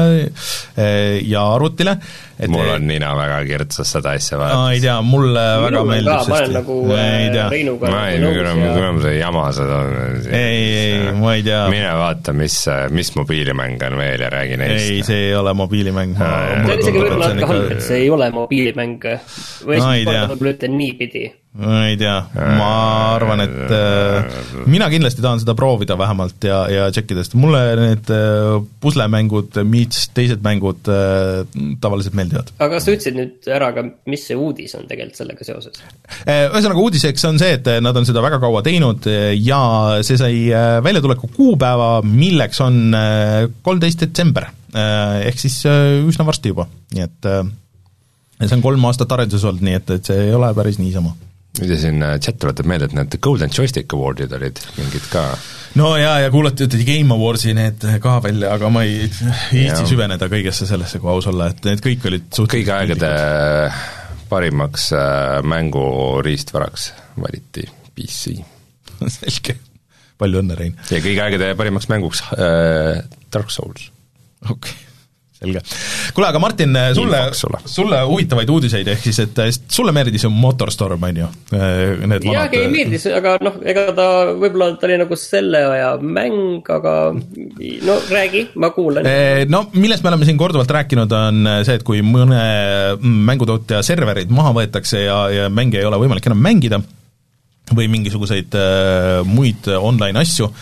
ja arvutile. Et
mul on nina väga kirtsas seda asja vaadates.
No, ei tea, mulle väga meeldib.
Ma olen nagu Reinuga
ma ei tea, kuidas see jama seda on.
Ei, ei, ma ei tea.
Mine vaata, mis, mis mobiilimäng on veel ja räägi neist.
Ei, see ei ole mobiilimäng.
See on isegi võib-olla natuke halb, et see ei ole mobiilimäng. Või esimest korda võib-olla ütlen niipidi.
Ma ei tea, ma arvan, et äh, mina kindlasti tahan seda proovida vähemalt ja, ja tšekkidest. Mulle need äh, puslemängud, meets teised mängud äh, tavaliselt meeldivad.
Aga sa ütlesid nüüd ära ka, mis see uudis on tegelikult sellega seoses?
Ühesõnaga uudiseks on see, et nad on seda väga kaua teinud ja see sai väljatuleku kuupäeva, milleks on kolmteist detsember, ehk siis üsna varsti juba, nii et see on kolm aastat arenduses olnud, nii et, et see ei ole päris niisama.
Nüüd ja siin chat võtab meelde, et need Golden Joystick Awardid olid mingid ka.
No jaa, ja kuulati, ütleti Game Awardsi need ka välja, aga ma ei Eesti süveneda kõigesse sellesse, kui aus olla, et need kõik olid suht-
kõige aegade parimaks mängu riistvaraks valiti P C.
Selge. palju õnne, Rein!
ja kõigi aegade parimaks mänguks äh, Dark Souls.
okei okay. Selge. Kuule, aga Martin, sulle, sulle huvitavaid uudiseid, ehk siis, et sulle meeldis ju Motorstorm, on ju?
Jaa, ei meeldis, aga noh, ega ta, võib-olla ta oli nagu selle aja mäng, aga no räägi, ma kuulen.
No, millest me oleme siin korduvalt rääkinud, on see, et kui mõne mängutootja serverid maha võetakse ja, ja mänge ei ole võimalik enam mängida või mingisuguseid muid online asju,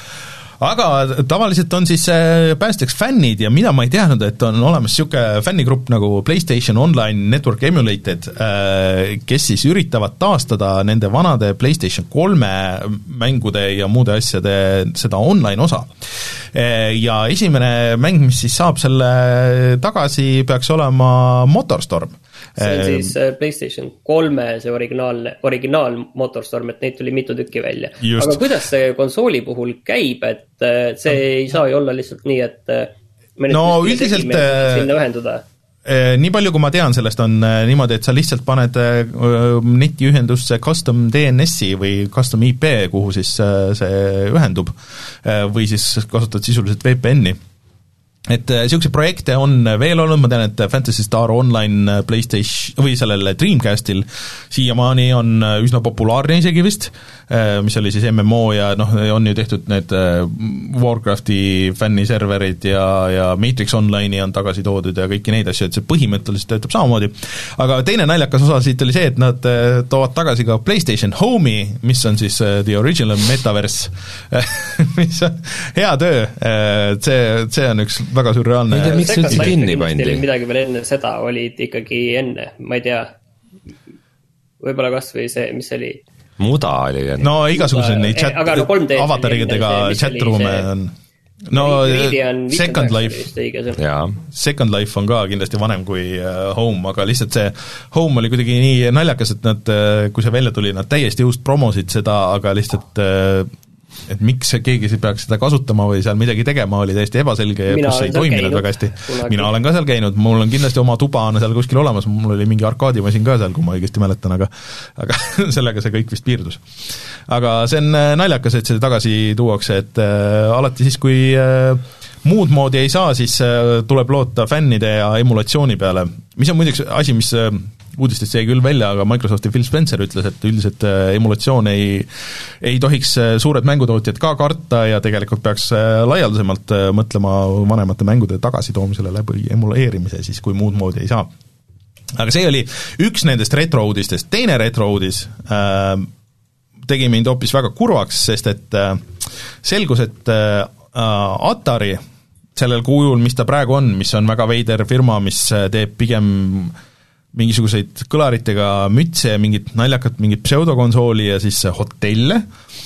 aga tavaliselt on siis päästjaks fännid ja mida ma ei teadnud, et on olemas niisugune fännigrupp nagu PlayStation Online Network Emulated, kes siis üritavad taastada nende vanade PlayStation kolme mängude ja muude asjade seda online osa. Ja esimene mäng, mis siis saab selle tagasi, peaks olema Motorstorm.
See on siis PlayStation kolme see originaalne, originaal Motorstorm, et neid tuli mitu tükki välja. Just. Aga kuidas see konsooli puhul käib, et see ei saa ju olla lihtsalt nii, et me
no üldiselt
sinna ühenduda?
Nii palju, kui ma tean sellest, on niimoodi, et sa lihtsalt paned netiühendusse custom D N S-i või custom I P, kuhu siis see ühendub, või siis kasutad sisuliselt V P N-i. Et niisuguseid projekte on veel olnud, ma tean, et Fantasy Star Online PlayStation või sellel Dreamcastil siiamaani on üsna populaarne isegi vist, mis oli siis M M O ja noh, on ju tehtud need Warcrafti fänniserverid ja, ja Matrix Online'i on tagasi toodud ja kõiki neid asju, et see põhimõtteliselt töötab samamoodi. Aga teine naljakas osa siit oli see, et nad toovad tagasi ka PlayStation Home'i, mis on siis The Original Metaverse, mis on hea töö, see, see on üks väga surreaalne.
Ei tea, miks üldse kinni pandi?
Midagi veel enne seda olid ikkagi enne, ma ei tea, võib-olla kas või see, mis oli
Muda oli enne.
No igasugused neid chat,
no
avataridega chat-ruume on no Second Life Second Life on ka kindlasti vanem kui Home, aga lihtsalt see Home oli kuidagi nii naljakas, et nad, kui see välja tuli, nad täiesti just promosid seda, aga lihtsalt et miks keegi peaks seda kasutama või seal midagi tegema, oli täiesti ebaselge ja kus ei toiminud väga hästi. Mina olen ka seal käinud, mul on kindlasti oma tuba on seal kuskil olemas, mul oli mingi arkaadimasin ka seal, kui ma õigesti mäletan, aga aga sellega see kõik vist piirdus. Aga see on naljakas, et see tagasi tuuakse, et äh, alati siis, kui äh, muud moodi ei saa, siis äh, tuleb loota fännide ja emulatsiooni peale, mis on muideks asi, mis äh, uudistest jäi küll välja, aga Microsofti Phil Spencer ütles, et üldiselt emulatsioon ei, ei tohiks suured mängutootjad ka karta ja tegelikult peaks laialdasemalt mõtlema vanemate mängude tagasitoomisele läbi emuleerimise, siis kui muud moodi ei saa. Aga see oli üks nendest retro-uudistest. Teine retro-uudis äh, tegi mind hoopis väga kurvaks, sest et äh, selgus, et äh, Atari sellel kujul, mis ta praegu on, mis on väga veider firma, mis teeb pigem mingisuguseid kõlaritega mütse ja mingit naljakat, mingit pseudokonsooli ja siis hotelle,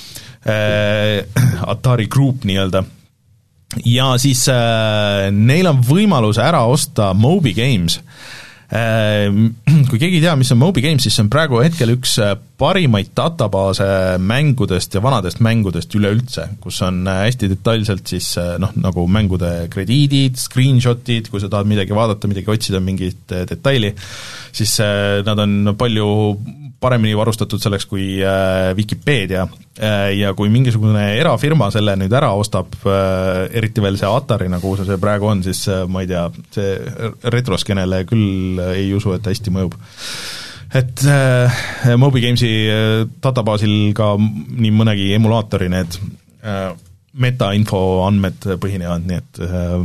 äh, Atari Group nii-öelda, ja siis äh, neil on võimalus ära osta Moby Games. Äh, kui keegi ei tea, mis on Moby Games, siis see on praegu hetkel üks parimaid databaase mängudest ja vanadest mängudest üleüldse, kus on hästi detailselt siis noh, nagu mängude krediidid, screenshotid, kui sa tahad midagi vaadata, midagi otsida, mingit detaili, siis nad on palju paremini varustatud selleks kui Wikipedia ja kui mingisugune erafirma selle nüüd ära ostab, eriti veel see Atari, nagu see praegu on, siis ma ei tea, see retroskenele küll ei usu, et hästi mõjub. Et äh, Moby Gamesi äh, databaasil ka nii mõnegi emulaatori need äh, metainfo andmed põhinevad, nii et äh,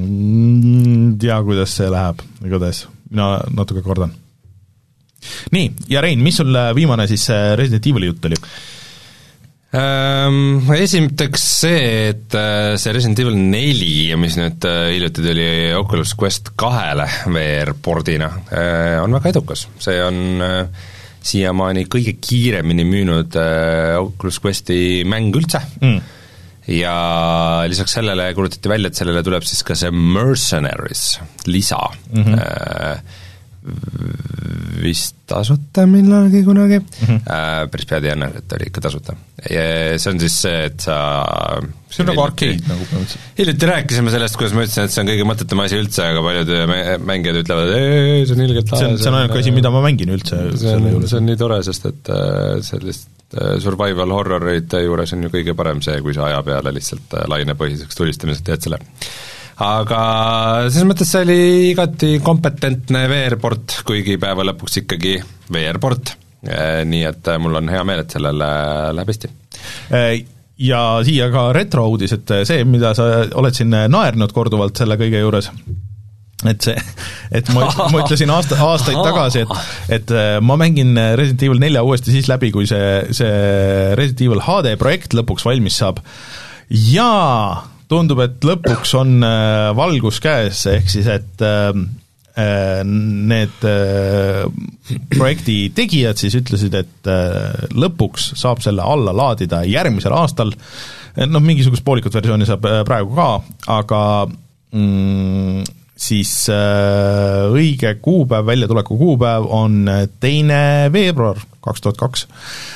tea, kuidas see läheb, igatahes mina natuke kordan. Nii, ja Rein, mis sul viimane siis Resident Evili jutt oli?
Um, esimteks see, et see Resident Evil neli, mis nüüd hiljuti tuli Oculus Quest kahele V R-pordina, on väga edukas. See on siiamaani kõige kiiremini müünud Oculus Questi mäng üldse mm. ja lisaks sellele kuulutati välja, et sellele tuleb siis ka see Mercenaries lisa mm. -hmm. vist tasuta millalgi kunagi mm-hmm. äh, päris pead ei anna, et oli ikka tasuta. See on siis see, et sa
see on nagu arcade nagu põhimõtteliselt.
Hiljuti rääkisime sellest, kuidas ma ütlesin, et see on kõige mõttetum asi üldse, aga paljud mängijad ütlevad, et see on ilgelt lahe.
See on, see on ainuke asi, mida ma mängin üldse.
See on, see on nii tore, sest et sellist survival horrorite juures on ju kõige parem see, kui sa aja peale lihtsalt lainepõhiseks tulistamiseks teed selle. Aga selles mõttes see oli igati kompetentne V R-port, kuigi päeva lõpuks ikkagi V R-port, nii et mul on hea meel, et sellele läheb hästi.
Ja siia ka retro-uudis, et see, mida sa oled siin naernud korduvalt selle kõige juures, et see, et ma, ma ütlesin aasta, aastaid tagasi, et, et ma mängin Resident Evil nelja uuesti siis läbi, kui see, see Resident Evil H D projekt lõpuks valmis saab. Jaa, tundub, et lõpuks on äh, valgus käes, ehk siis, et äh, need äh, projekti tegijad siis ütlesid, et äh, lõpuks saab selle alla laadida järgmisel aastal, noh, mingisugust poolikut versiooni saab äh, praegu ka, aga mm, siis äh, õige kuupäev, väljatuleku kuupäev on teine veebruar kaks tuhat kaks.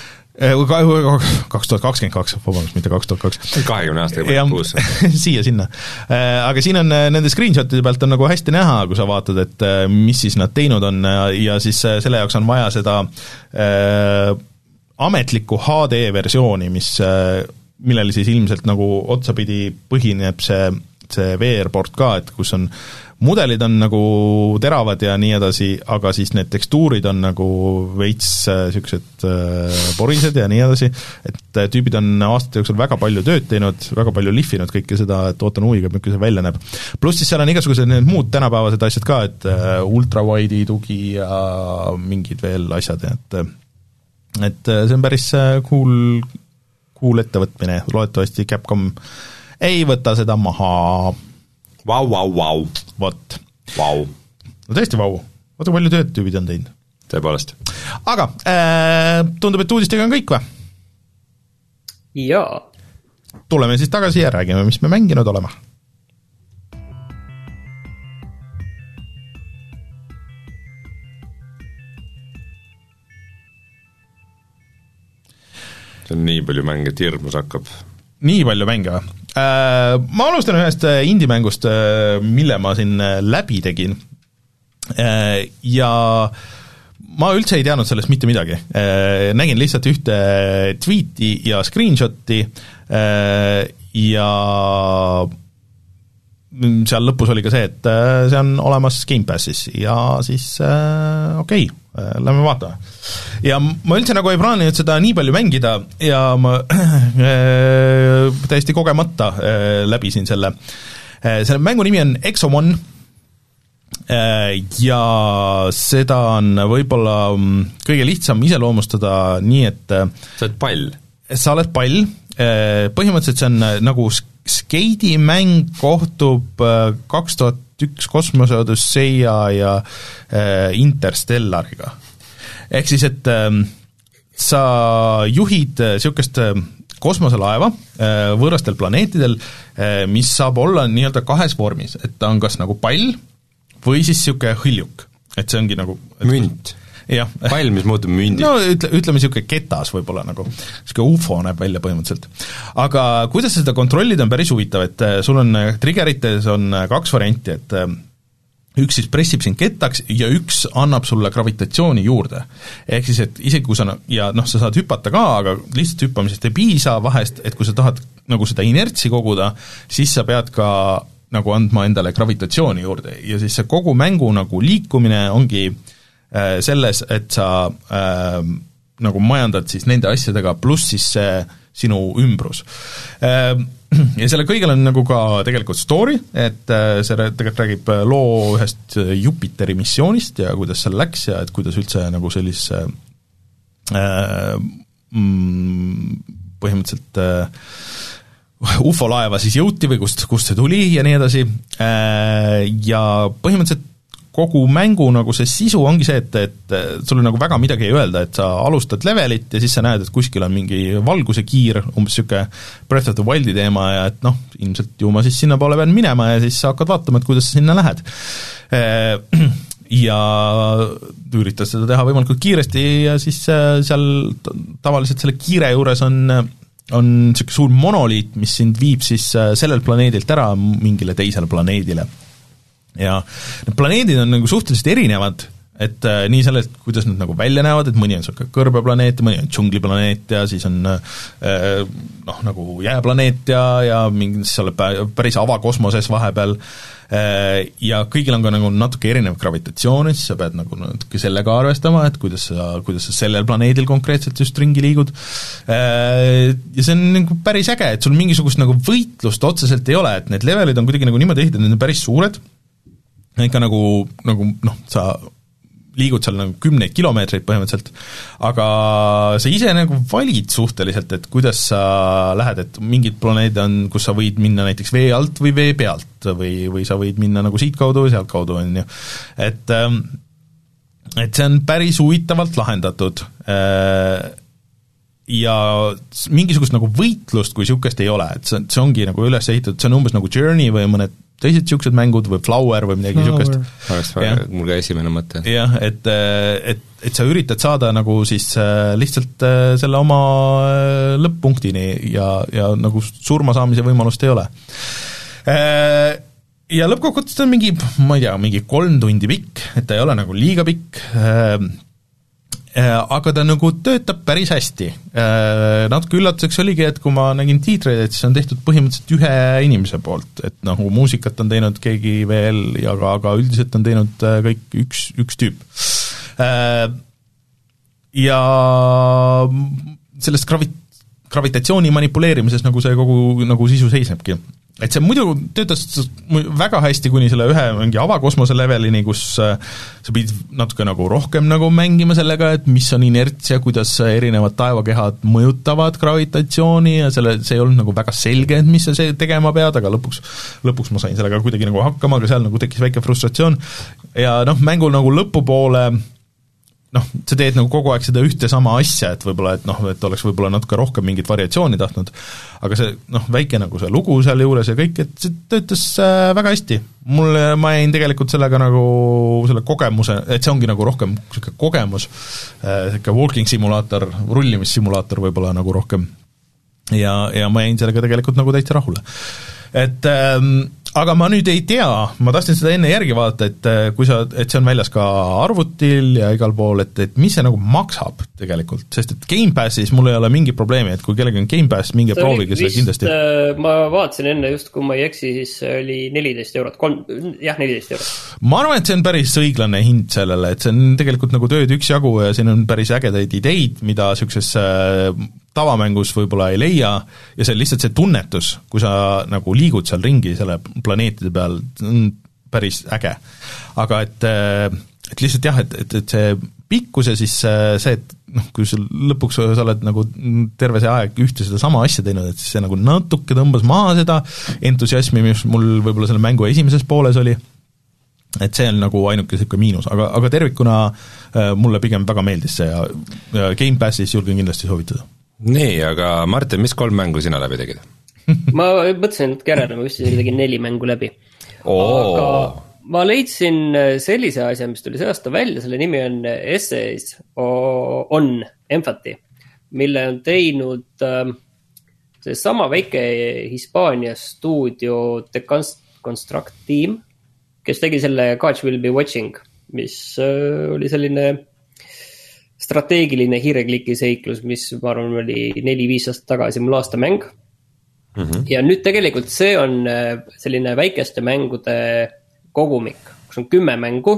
kaks tuhat kakskümmend kaks, vabandust, mitte kaks tuhat kaks.
kahekümne aasta juba kuus.
Siia-sinna. Aga siin on nende screenshotide pealt on nagu hästi näha, kui sa vaatad, et mis siis nad teinud on ja siis selle jaoks on vaja seda äh, ametlikku H D-versiooni, mis, millele siis ilmselt nagu otsapidi põhineb see, see V R-port ka, et kus on mudelid on nagu teravad ja nii edasi, aga siis need tekstuurid on nagu veits niisugused porised ja nii edasi, et tüübid on aastate jooksul väga palju tööd teinud, väga palju lihvinud kõike seda, et ootan huviga, milline see välja näeb. Pluss siis seal on igasugused need muud tänapäevased asjad ka, et ultrawide'i tugi ja mingid veel asjad, et, et see on päris cool, cool ettevõtmine, loodetavasti Capcom ei võta seda maha.
Vau, vau, vau.
Vot.
Vau.
No tõesti vau. Vaata, palju tööd tüübid on teinud.
Tõepoolest.
Aga äh, tundub, et uudistega on kõik või?
Jaa.
Tuleme siis tagasi ja räägime, mis me mänginud olema.
See on nii palju mänge, et hirmus hakkab.
Nii palju mänge või? Ma alustan ühest indie-mängust, mille ma siin läbi tegin ja ma üldse ei teadnud sellest mitte midagi. Nägin lihtsalt ühte tweeti ja screenshoti ja seal lõpus oli ka see, et see on olemas Game Passis ja siis okei okay,, lähme vaatame. Ja ma üldse nagu ei plaaninud seda nii palju mängida ja ma äh, täiesti kogemata äh, läbisin selle. Äh, selle mängu nimi on Exomon äh, ja seda on võib-olla kõige lihtsam iseloomustada nii, et äh,
sa oled pall.
Sa oled pall, äh, põhimõtteliselt see on äh, nagu skeidimäng kohtub äh, kaks tuhat üks Kosmose Odüsseia ja äh, Interstellariga. Ehk siis, et äh, sa juhid niisugust äh, kosmoselaeva äh, võõrastel planeetidel, äh, mis saab olla nii-öelda kahes vormis, et ta on kas nagu pall või siis niisugune hõljuk. Et see ongi nagu et,
münt.
Jah.
Pall, mis muutub mündiks.
No ütle, ütleme niisugune ketas võib-olla nagu, niisugune U F O näeb välja põhimõtteliselt. Aga kuidas seda kontrollida on päris huvitav, et sul on triggerites on kaks varianti, et üks siis pressib sind kettaks ja üks annab sulle gravitatsiooni juurde. Ehk siis, et isegi kui sa, ja noh, sa saad hüpata ka, aga lihtsalt hüppamisest ei piisa vahest, et kui sa tahad nagu seda inertsi koguda, siis sa pead ka nagu andma endale gravitatsiooni juurde ja siis see kogu mängu nagu liikumine ongi äh, selles, et sa äh, nagu majandad siis nende asjadega, pluss siis see sinu ümbrus äh, ja selle kõigel on nagu ka tegelikult story, et see tegelikult räägib loo ühest Jupiteri missioonist ja kuidas seal läks ja et kuidas üldse nagu sellise äh, põhimõtteliselt äh, U F O-laeva siis jõuti või kust, kust see tuli ja nii edasi äh, ja põhimõtteliselt kogu mängu nagu see sisu ongi see, et, et sulle nagu väga midagi ei öelda, et sa alustad levelit ja siis sa näed, et kuskil on mingi valguse kiir, umbes niisugune Breath of the Wildi teema ja et noh, ilmselt ju ma siis sinna poole pean minema ja siis sa hakkad vaatama, et kuidas sa sinna lähed. ja üritas seda teha võimalikult kiiresti ja siis seal tavaliselt selle kiire juures on on niisugune suur monoliit, mis sind viib siis sellel planeedilt ära mingile teisele planeedile. Ja need planeedid on nagu suhteliselt erinevad, et äh, nii sellest, kuidas nad nagu välja näevad, et mõni on niisugune kõrbeplaneet, mõni on džungliplaneet ja siis on äh, noh, nagu jääplaneet ja, ja mingi seal päris avakosmoses vahepeal äh, ja kõigil on ka nagu natuke erinev gravitatsioon, siis sa pead nagu natuke sellega arvestama, et kuidas sa, kuidas sa sellel planeedil konkreetselt just ringi liigud äh, ja see on nagu päris äge, et sul mingisugust nagu võitlust otseselt ei ole, et need levelid on kuidagi nagu niimoodi ehitatud, need on päris suured, ikka nagu, nagu noh, sa liigud seal nagu kümneid kilomeetreid põhimõtteliselt, aga sa ise nagu valid suhteliselt, et kuidas sa lähed, et mingid planeedid on, kus sa võid minna näiteks vee alt või vee pealt või, või sa võid minna nagu siit kaudu või sealt kaudu, on ju. Et, et see on päris huvitavalt lahendatud ja mingisugust nagu võitlust kui niisugust ei ole, et see, see ongi nagu üles ehitatud, see on umbes nagu Journey või mõned teised niisugused mängud või Flower või midagi niisugust.
Oleks väga, mul ka esimene mõte.
jah, et, et, et sa üritad saada nagu siis lihtsalt selle oma lõpp-punktini ja, ja nagu surma saamise võimalust ei ole. Ja lõppkokkuvõttes on mingi, ma ei tea, mingi kolm tundi pikk, et ta ei ole nagu liiga pikk, aga ta nagu töötab päris hästi. Natuke üllatuseks oligi, et kui ma nägin tiitreid, et see on tehtud põhimõtteliselt ühe inimese poolt, et nagu muusikat on teinud keegi veel, aga, aga üldiselt on teinud kõik üks, üks tüüp. Ja sellest gravi-, gravitatsiooni manipuleerimises nagu see kogu nagu sisu seisnebki. Et see muidu töötas väga hästi kuni selle ühe mingi avakosmose levelini, kus sa pidid natuke nagu rohkem nagu mängima sellega, et mis on inertsia, kuidas erinevad taevakehad mõjutavad gravitatsiooni ja selle, see ei olnud nagu väga selge, et mis sa tegema pead, aga lõpuks, lõpuks ma sain sellega kuidagi nagu hakkama, aga seal nagu tekkis väike frustratsioon ja noh, mängul nagu lõpupoole noh, sa teed nagu kogu aeg seda ühte sama asja, et võib-olla, et noh, et oleks võib-olla natuke rohkem mingit variatsiooni tahtnud, aga see noh, väike nagu see lugu seal juures ja kõik, et see töötas äh, väga hästi. Mul, ma jäin tegelikult sellega nagu selle kogemuse, et see ongi nagu rohkem selline kogemus, äh, selline walking simulaator, rullimissimulaator võib-olla nagu rohkem ja, ja ma jäin sellega tegelikult nagu täitsa rahule. Et ähm, aga ma nüüd ei tea, ma tahtsin seda enne järgi vaadata, et kui sa, et see on väljas ka arvutil ja igal pool, et, et mis see nagu maksab tegelikult, sest et Game Passis mul ei ole mingi probleemi, et kui kellegi on Game Pass, minge proovige seda kindlasti.
Ma vaatasin enne just, kui ma ei eksi, siis oli neliteist eurot, kolm, jah, neliteist eurot.
Ma arvan, et see on päris õiglane hind sellele, et see on tegelikult nagu tööd üksjagu ja siin on päris ägedaid ideid, mida niisuguses tavamängus võib-olla ei leia ja see on lihtsalt see tunnetus, kui sa nagu liigud seal ringi selle planeetide peal, päris äge. Aga et, et lihtsalt jah, et, et, et see pikkus ja siis see, et noh, kui sul lõpuks sa oled nagu terve see aeg ühte seda sama asja teinud, et siis see nagu natuke tõmbas maha seda entusiasmi, mis mul võib-olla selle mängu esimeses pooles oli, et see on nagu ainuke selline miinus, aga, aga tervikuna mulle pigem väga meeldis see ja, ja Game Passis julgen kindlasti soovitada.
Nii, aga Martin, mis kolm mängu sina läbi tegid?
ma mõtlesin natuke järele, ma vist tegin neli mängu läbi.
Oo.
Aga ma leidsin sellise asja, mis tuli see aasta välja, selle nimi on Essays on Empathy, mille on teinud see sama väike Hispaania stuudio The Construct Team, kes tegi selle Catch Will Be Watching, mis oli selline strateegiline hiirekliki seiklus, mis ma arvan oli neli-viis aastat tagasi mul aasta mäng. Mm-hmm. Ja nüüd tegelikult see on selline väikeste mängude kogumik, kus on kümme mängu,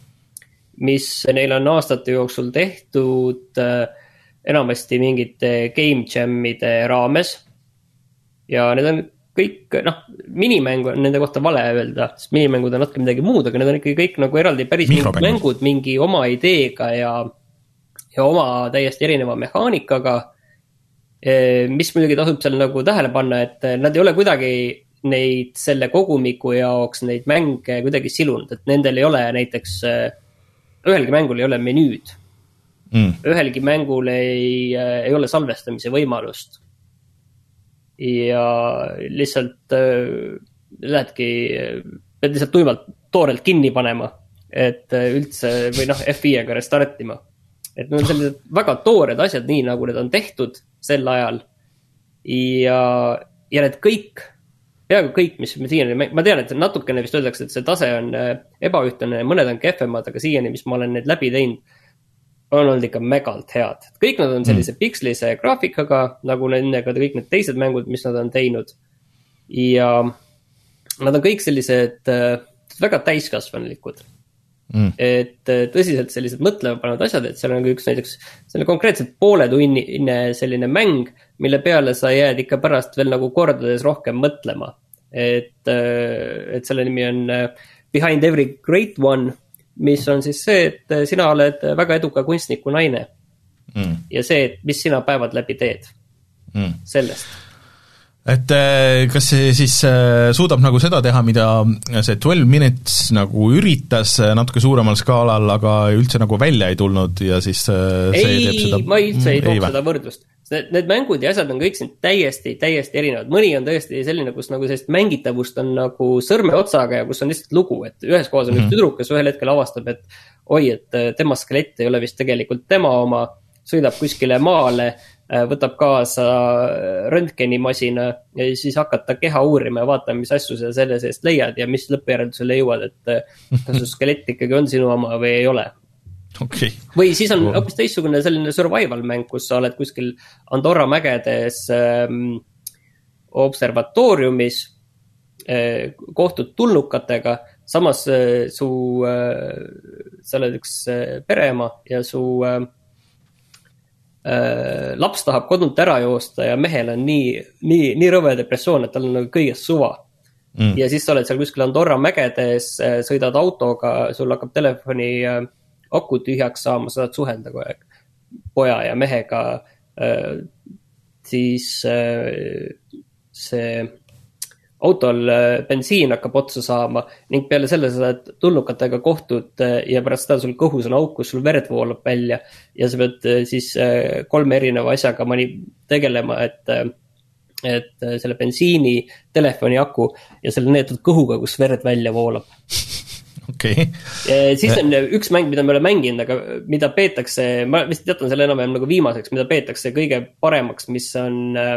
mis neil on aastate jooksul tehtud enamasti mingite game jam'ide raames. Ja need on kõik, noh, minimäng on nende kohta vale öelda, sest minimängud on natuke midagi muud, aga need on ikkagi kõik nagu eraldi päris mingid mängud mingi oma ideega ja ja oma täiesti erineva mehaanikaga, mis muidugi tasub seal nagu tähele panna, et nad ei ole kuidagi neid selle kogumiku jaoks neid mänge kuidagi silunud, et nendel ei ole näiteks, ühelgi mängul ei ole menüüd, mm. ühelgi mängul ei, ei ole salvestamise võimalust ja lihtsalt lähedki, pead lihtsalt tuimalt toorelt kinni panema, et üldse või noh, F viiega restartima. Et need on sellised väga toored asjad, nii nagu need on tehtud sel ajal. Ja, ja need kõik, peaaegu kõik, mis me siiani, ma tean, et natukene vist öeldakse, et see tase on ebaühtne, mõned on kehvemad, aga siiani, mis ma olen need läbi teinud, on olnud ikka megalt head. Kõik nad on sellise mm. pikslise graafikaga, nagu nendega kõik need teised mängud, mis nad on teinud. Ja nad on kõik sellised väga täiskasvanlikud. Mm. Et tõsiselt sellised mõtlema panevad asjad, et seal on üks näiteks selle konkreetselt pooletunnine selline mäng, mille peale sa jääd ikka pärast veel nagu kordades rohkem mõtlema. Et, et selle nimi on Behind Every Great One, mis on siis see, et sina oled väga eduka kunstniku naine mm. ja see, et mis sina päevad läbi teed mm. sellest.
Et kas see siis suudab nagu seda teha, mida see twelve minutes nagu üritas natuke suuremal skaalal, aga üldse nagu välja ei tulnud ja siis see
ei,
teeb seda...
ma üldse ei toob seda võrdlust. Need mängud ja asjad on kõik siin täiesti, täiesti erinevad. Mõni on tõesti selline, kus nagu sellist mängitavust on nagu sõrme otsaga ja kus on lihtsalt lugu, et ühes kohas on mm-hmm. üks tüdruk, kes ühel hetkel avastab, et oi, et tema skelett ei ole vist tegelikult tema oma, sõidab kuskile maale, võtab kaasa röntgenimasina ja siis hakata keha uurima ja vaatama, mis asju sa selle seest leiad ja mis lõppjärjeldusele jõuad, et kas su skelett ikkagi on sinu oma või ei ole.
Okay.
Või siis on hoopis teistsugune selline survival mäng, kus sa oled kuskil Andorra mägedes ähm, observatooriumis äh, kohtud tulnukatega, samas äh, su äh, sa oled üks äh, pereema ja su äh, äh, laps tahab kodunt ära joosta ja mehel on nii, nii, nii rõve depressioon, et tal on nagu kõigest suva mm. ja siis sa oled seal kuskil Andorra mägedes, äh, sõidad autoga, sul hakkab telefoni äh, aku tühjaks saama, saad suhelda kogu aeg poja ja mehega, äh, siis äh, see autol äh, bensiin hakkab otsa saama ning peale selle sa saad tulnukatega kohtud äh, ja pärast seda sul kõhus on auk, kus sul verd voolab välja ja sa pead äh, siis äh, kolme erineva asjaga mani tegelema, et, äh, et äh, selle bensiini, telefoni aku ja selle neetud kõhuga, kus verd välja voolab.
Okay.
Siis on üks mäng, mida me oleme mänginud, aga mida peetakse, ma vist jätan selle enam nagu viimaseks, mida peetakse kõige paremaks, mis on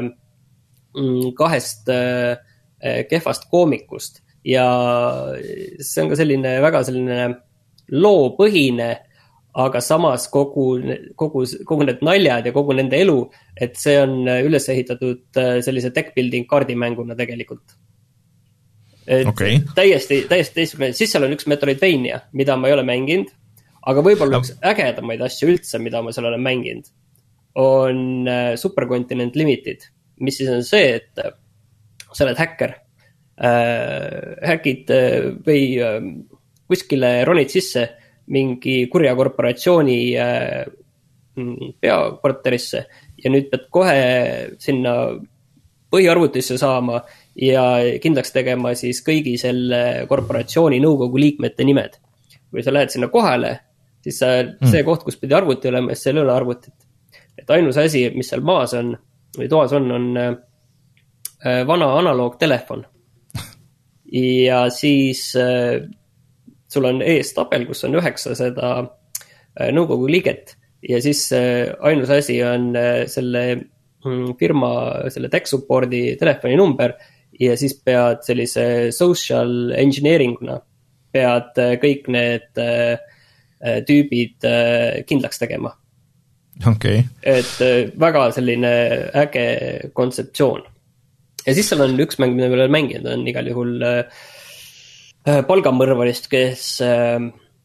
mm, kahest äh, kehvast koomikust ja see on ka selline väga selline loopõhine, aga samas kogu, kogu, kogu need naljad ja kogu nende elu, et see on üles ehitatud sellise deck building kaardimänguna tegelikult. Okay. täiesti, täiesti teistsugune, siis seal on üks Metroidvania, mida ma ei ole mänginud, aga võib-olla üks ägedamaid asju üldse, mida ma seal olen mänginud, on Supercontinent Limited, mis siis on see, et sa oled häkker, äh, häkid äh, või äh, kuskile ronid sisse mingi kurja korporatsiooni äh, peakorterisse ja nüüd pead kohe sinna põhiarvutisse saama ja kindlaks tegema siis kõigi selle korporatsiooni nõukogu liikmete nimed. Kui sa lähed sinna kohale, siis sa, mm. see koht, kus pidi arvuti olema, siis seal ei ole arvutit. Et ainus asi, mis seal maas on, või toas on, on äh, vana analoogtelefon. ja siis äh, sul on ees tabel, kus on üheksa seda äh, nõukogu liiget ja siis äh, ainus asi on äh, selle mm, firma, selle tech support'i telefoni number ja siis pead sellise social engineeringuna pead kõik need äh, tüübid äh, kindlaks tegema.
Okay.
Et äh, väga selline äge kontseptsioon. Ja siis seal on üks mäng, mida me oleme mänginud, on igal juhul äh, palgamõrvarist, kes äh,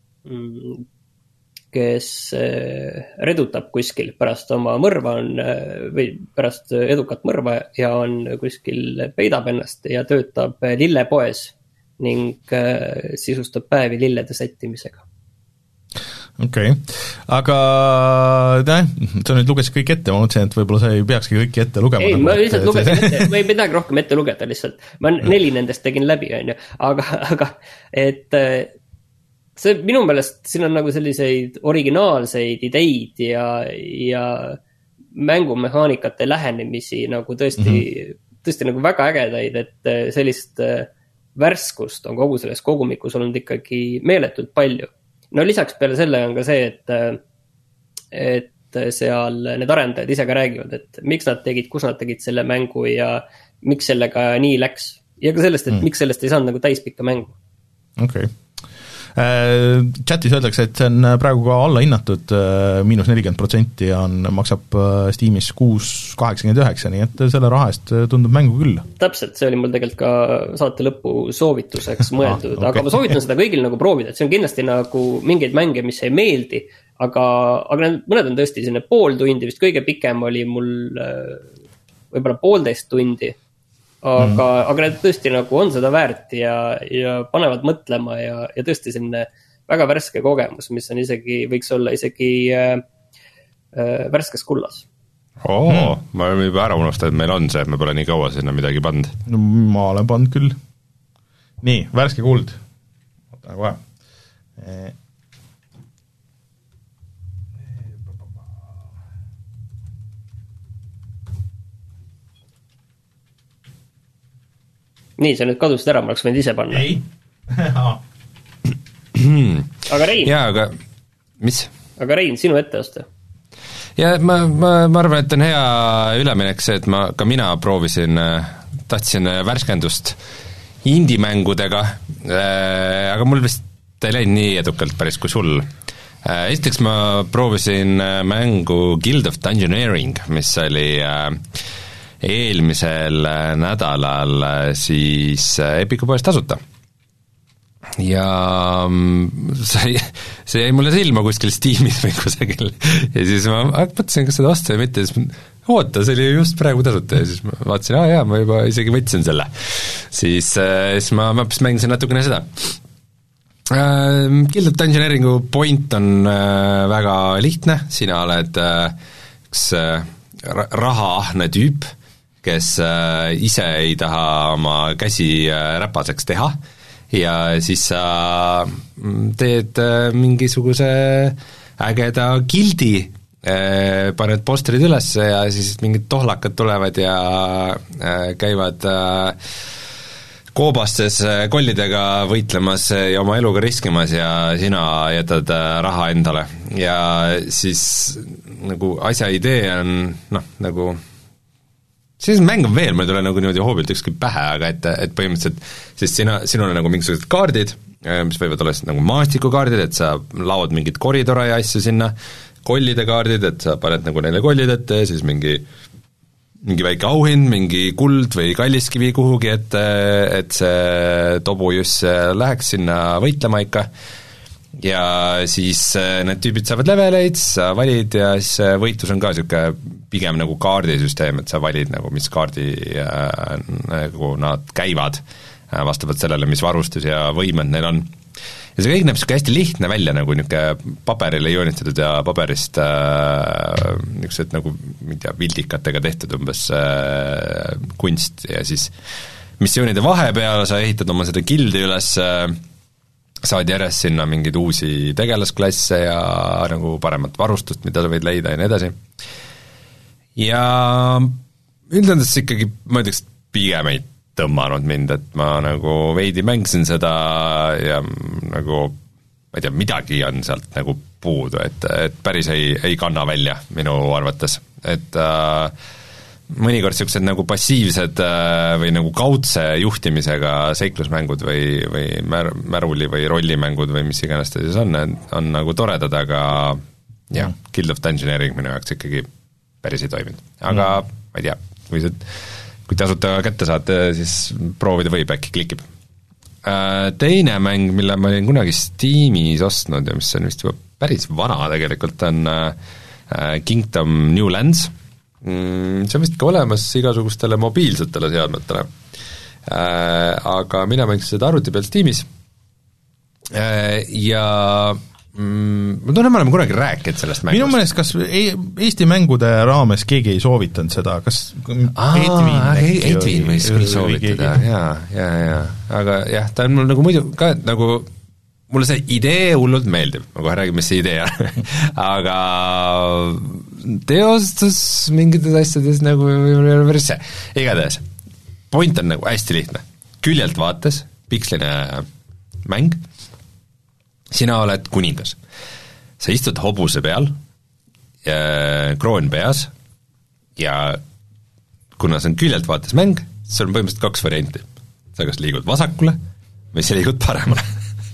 kes redutab kuskil pärast oma mõrva on, või pärast edukat mõrva ja on kuskil peidab ennast ja töötab lillepoes ning sisustab päevi lillede sättimisega.
Okei, okay. Aga näe, sa nüüd lugesid kõik ette, ma mõtlesin, et võib-olla sa ei peakski kõiki ette lugema.
Ei,
nagu,
ma lihtsalt lugesin ette, ma ei midagi rohkem ette lugeda lihtsalt. Ma neli nendest tegin läbi, on ju, aga, aga et see minu meelest siin on nagu selliseid originaalseid ideid ja, ja mängumehaanikate lähenemisi nagu tõesti, mm-hmm. tõesti nagu väga ägedaid, et sellist värskust on kogu selles kogumikus olnud ikkagi meeletult palju. no lisaks peale selle on ka see, et, et seal need arendajad ise ka räägivad, et miks nad tegid, kus nad tegid selle mängu ja miks sellega nii läks. Ja ka sellest, et mm. miks sellest ei saanud nagu täispikka mängu.
Okei okay. Chatis öeldakse, et see on praegu ka alla hinnatud, miinus nelikümmend protsenti on, maksab Steamis kuus kaheksakümmend üheksa, nii et selle raha eest tundub mängu küll.
Täpselt, see oli mul tegelikult ka saate lõpu soovituseks mõeldud, ah, okay. Aga ma soovitan seda kõigil nagu proovida, et see on kindlasti nagu mingeid mänge, mis ei meeldi, aga, aga need, mõned on tõesti selline pool tundi, vist kõige pikem oli mul võib-olla poolteist tundi, aga mm., aga need tõesti nagu on seda väärt ja, ja panevad mõtlema ja, ja tõesti selline väga värske kogemus, mis on isegi, võiks olla isegi äh, äh, värskes kullas.
Oo, mm. ma olen juba ära unustanud, et meil on see, et me pole nii kaua sinna midagi pannud.
No, ma olen pannud küll. Nii, värske kuld. Oota kohe. E
nii, see nüüd kadusid ära, ma oleks võinud ise panna.
Ei.
Aga Rein.
Jaa, aga mis?
Aga Rein, sinu etteoste.
Ja ma, ma, ma arvan, et on hea üleminek see, et ma, ka mina proovisin, tahtsin värskendust indie-mängudega, aga mul vist ei läinud nii edukalt päris kui sul. Esiteks ma proovisin mängu Guild of Dungeoneering, mis oli eelmisel nädalal siis Epiku poes tasuta. Ja see, see jäi mulle silma kuskil Steamis või kusagil ja siis ma mõtlesin, kas seda osta või mitte, siis oota, see oli just praegu tasuta ja siis ma vaatasin, aa jaa, ma juba isegi võtsin selle. Siis, siis ma, ma mängisin natukene seda. Guild of Dungeoneeringu point on väga lihtne, sina oled üks rahaahne tüüp, kes ise ei taha oma käsi räpaseks teha ja siis sa teed mingisuguse ägeda gildi, paned postrid üles ja siis mingid tohlakad tulevad ja käivad koobastes kollidega võitlemas ja oma eluga riskimas ja sina jätad raha endale ja siis nagu asja idee on noh, nagu siis mäng on veel, ma ei tule nagu niimoodi hoobilt ükski pähe, aga et, et põhimõtteliselt siis sina, sinul on nagu mingisugused kaardid, mis võivad olla nagu maastikukaardid, et sa laod mingit koridore ja asju sinna, kollide kaardid, et sa paned nagu neile kollid ette ja siis mingi mingi väike auhind, mingi kuld või kalliskivi kuhugi, et, et see tobujuss läheks sinna võitlema ikka ja siis need tüübid saavad leveleid, sa valid ja siis võitlus on ka niisugune pigem nagu kaardisüsteem, et sa valid nagu mis kaardi äh, nagu nad käivad äh, vastavalt sellele, mis varustus ja võimed neil on. Ja see kõik näeb niisugune hästi lihtne välja, nagu niisugune paberile joonitatud ja paberist äh, niisugused nagu, ma ei tea, vildikatega tehtud umbes äh, kunst ja siis missioonide vahepeal sa ehitad oma seda gildi üles äh, saad järjest sinna mingeid uusi tegelasklasse ja nagu paremat varustust, mida sa võid leida ja nii edasi. Ja üldendast ikkagi, ma ütleks, pigem ei tõmmanud mind, et ma nagu veidi mängisin seda ja nagu, ma ei tea, midagi on sealt nagu puudu, et, et päris ei, ei kanna välja minu arvates, et äh, mõnikord niisugused nagu passiivsed äh, või nagu kaudse juhtimisega seiklusmängud või, või mär-, märuli või rollimängud või mis iganes ta siis on, on nagu toredad, aga jah, Guild of Dungeoneering minu jaoks ikkagi päris ei toiminud, aga mm. ma ei tea, kui see, kui tasuta kätte saate, siis proovida võib, äkki klikib. Teine mäng, mille ma olin kunagi Steamis ostnud ja mis on vist juba päris vana tegelikult, on Kingdom New Lands. See on vist ka olemas igasugustele mobiilsetele seadmetele, aga mina mängisin seda arvuti peal Steamis ja Mm, ma tunnen, me oleme kunagi rääkinud sellest mängust.
Minu mõnest, kas Eesti mängude raames keegi ei soovitanud seda, kas
Edwin võis küll soovitada, jaa, jaa, jaa, aga jah, ta on mul nagu muidu ka nagu, mulle see idee hullult meeldib, ma kohe räägin, mis see idee on aga teostus mingites asjades nagu ei ole päris see, igatahes point on nagu hästi lihtne, küljelt vaates, piksline mäng, sina oled kuningas. Sa istud hobuse peal, kroon peas ja kuna see on küljelt vaates mäng, siis on põhimõtteliselt kaks varianti. Sa kas liigud vasakule või sa liigud paremale.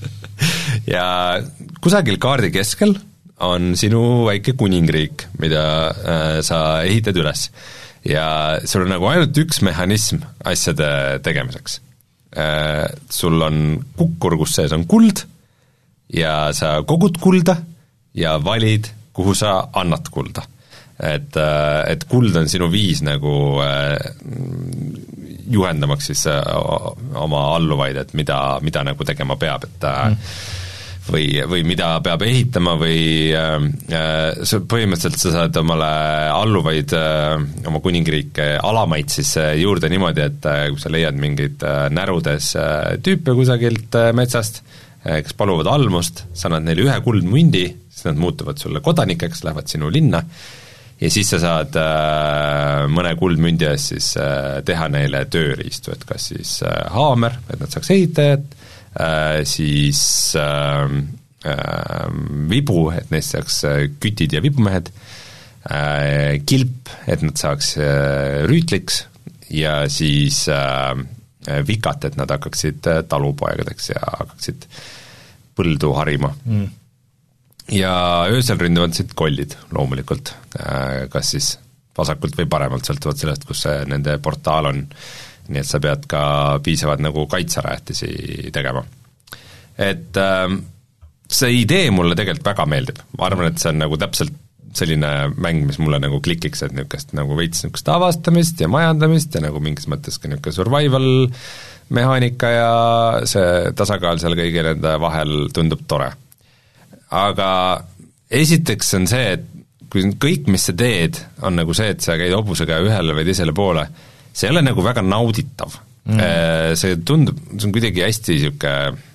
ja kusagil kaardi keskel on sinu väike kuningriik, mida äh, sa ehitad üles. Ja sul on nagu ainult üks mehhanism asjade tegemiseks. Äh, sul on kukkur, kus sees on kuld ja sa kogud kulda ja valid, kuhu sa annad kulda. Et, et kuld on sinu viis nagu äh, juhendamaks siis äh, oma alluvaid, et mida, mida nagu tegema peab, et äh, või, või mida peab ehitama või äh, põhimõtteliselt sa saad omale alluvaid äh, oma kuningriike alamaid siis äh, juurde niimoodi, et äh, kui sa leiad mingid äh, närudes äh, tüüpe kusagilt äh, metsast, äh, kes paluvad almust, sa annad neile ühe kuldmundi, siis nad muutuvad sulle kodanikeks, lähevad sinu linna ja siis sa saad äh, mõne kuldmündi ees siis äh, teha neile tööriistu, et kas siis äh, haamer, et nad saaks ehitajad, äh, siis äh, äh, vibu, et neist saaks äh, kütid ja vibumehed, äh, kilp, et nad saaks äh, rüütliks ja siis äh, vikat, et nad hakkaksid äh, talupoegadeks ja hakkaksid põldu harima mm. ja öösel ründavad siit kollid loomulikult, kas siis vasakult või paremalt, sõltuvalt sellest, kus see nende portaal on, nii et sa pead ka piisavad nagu kaitserajatisi tegema. Et äh, see idee mulle tegelikult väga meeldib, ma arvan, et see on nagu täpselt selline mäng, mis mulle nagu klikiks, et niisugust nagu veits niisugust avastamist ja majandamist ja nagu mingis mõttes ka niisugune survival mehaanika ja see tasakaal seal kõigi nende vahel tundub tore. Aga esiteks on see, et kui kõik, mis sa teed, on nagu see, et sa käid hobusega ühele või teisele poole, see ei ole nagu väga nauditav mm.. See tundub, see on kuidagi hästi niisugune,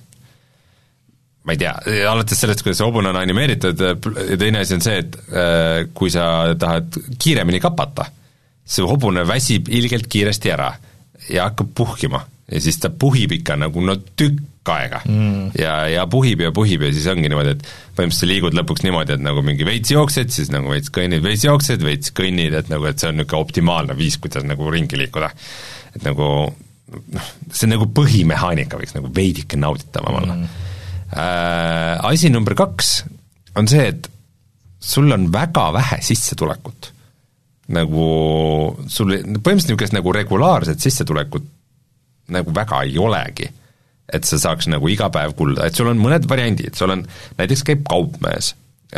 ma ei tea, alates sellest, kuidas see hobune on animeeritud ja teine asi on see, et kui sa tahad kiiremini kapata, see hobune väsib ilgelt kiiresti ära ja hakkab puhkima ja siis ta puhib ikka nagu no tükk aega mm. ja, ja puhib ja puhib ja siis ongi niimoodi, et põhimõtteliselt liigud lõpuks niimoodi, et nagu mingi veits jooksed, siis nagu veits kõnnid, veits jooksed, veits kõnnid, et nagu, et see on niisugune optimaalne viis, kuidas nagu ringi liikuda. Et nagu, noh, see on nagu põhimehaanika võiks nagu veidike nauditavam olla mm. äh, asi number kaks on see, et sul on väga vähe sissetulekut. Nagu sul põhimõtteliselt niisugust nagu regulaarset sissetulekut nagu väga ei olegi, et sa saaks nagu iga päev kulda, et sul on mõned variandid, sul on, näiteks käib kaupmees,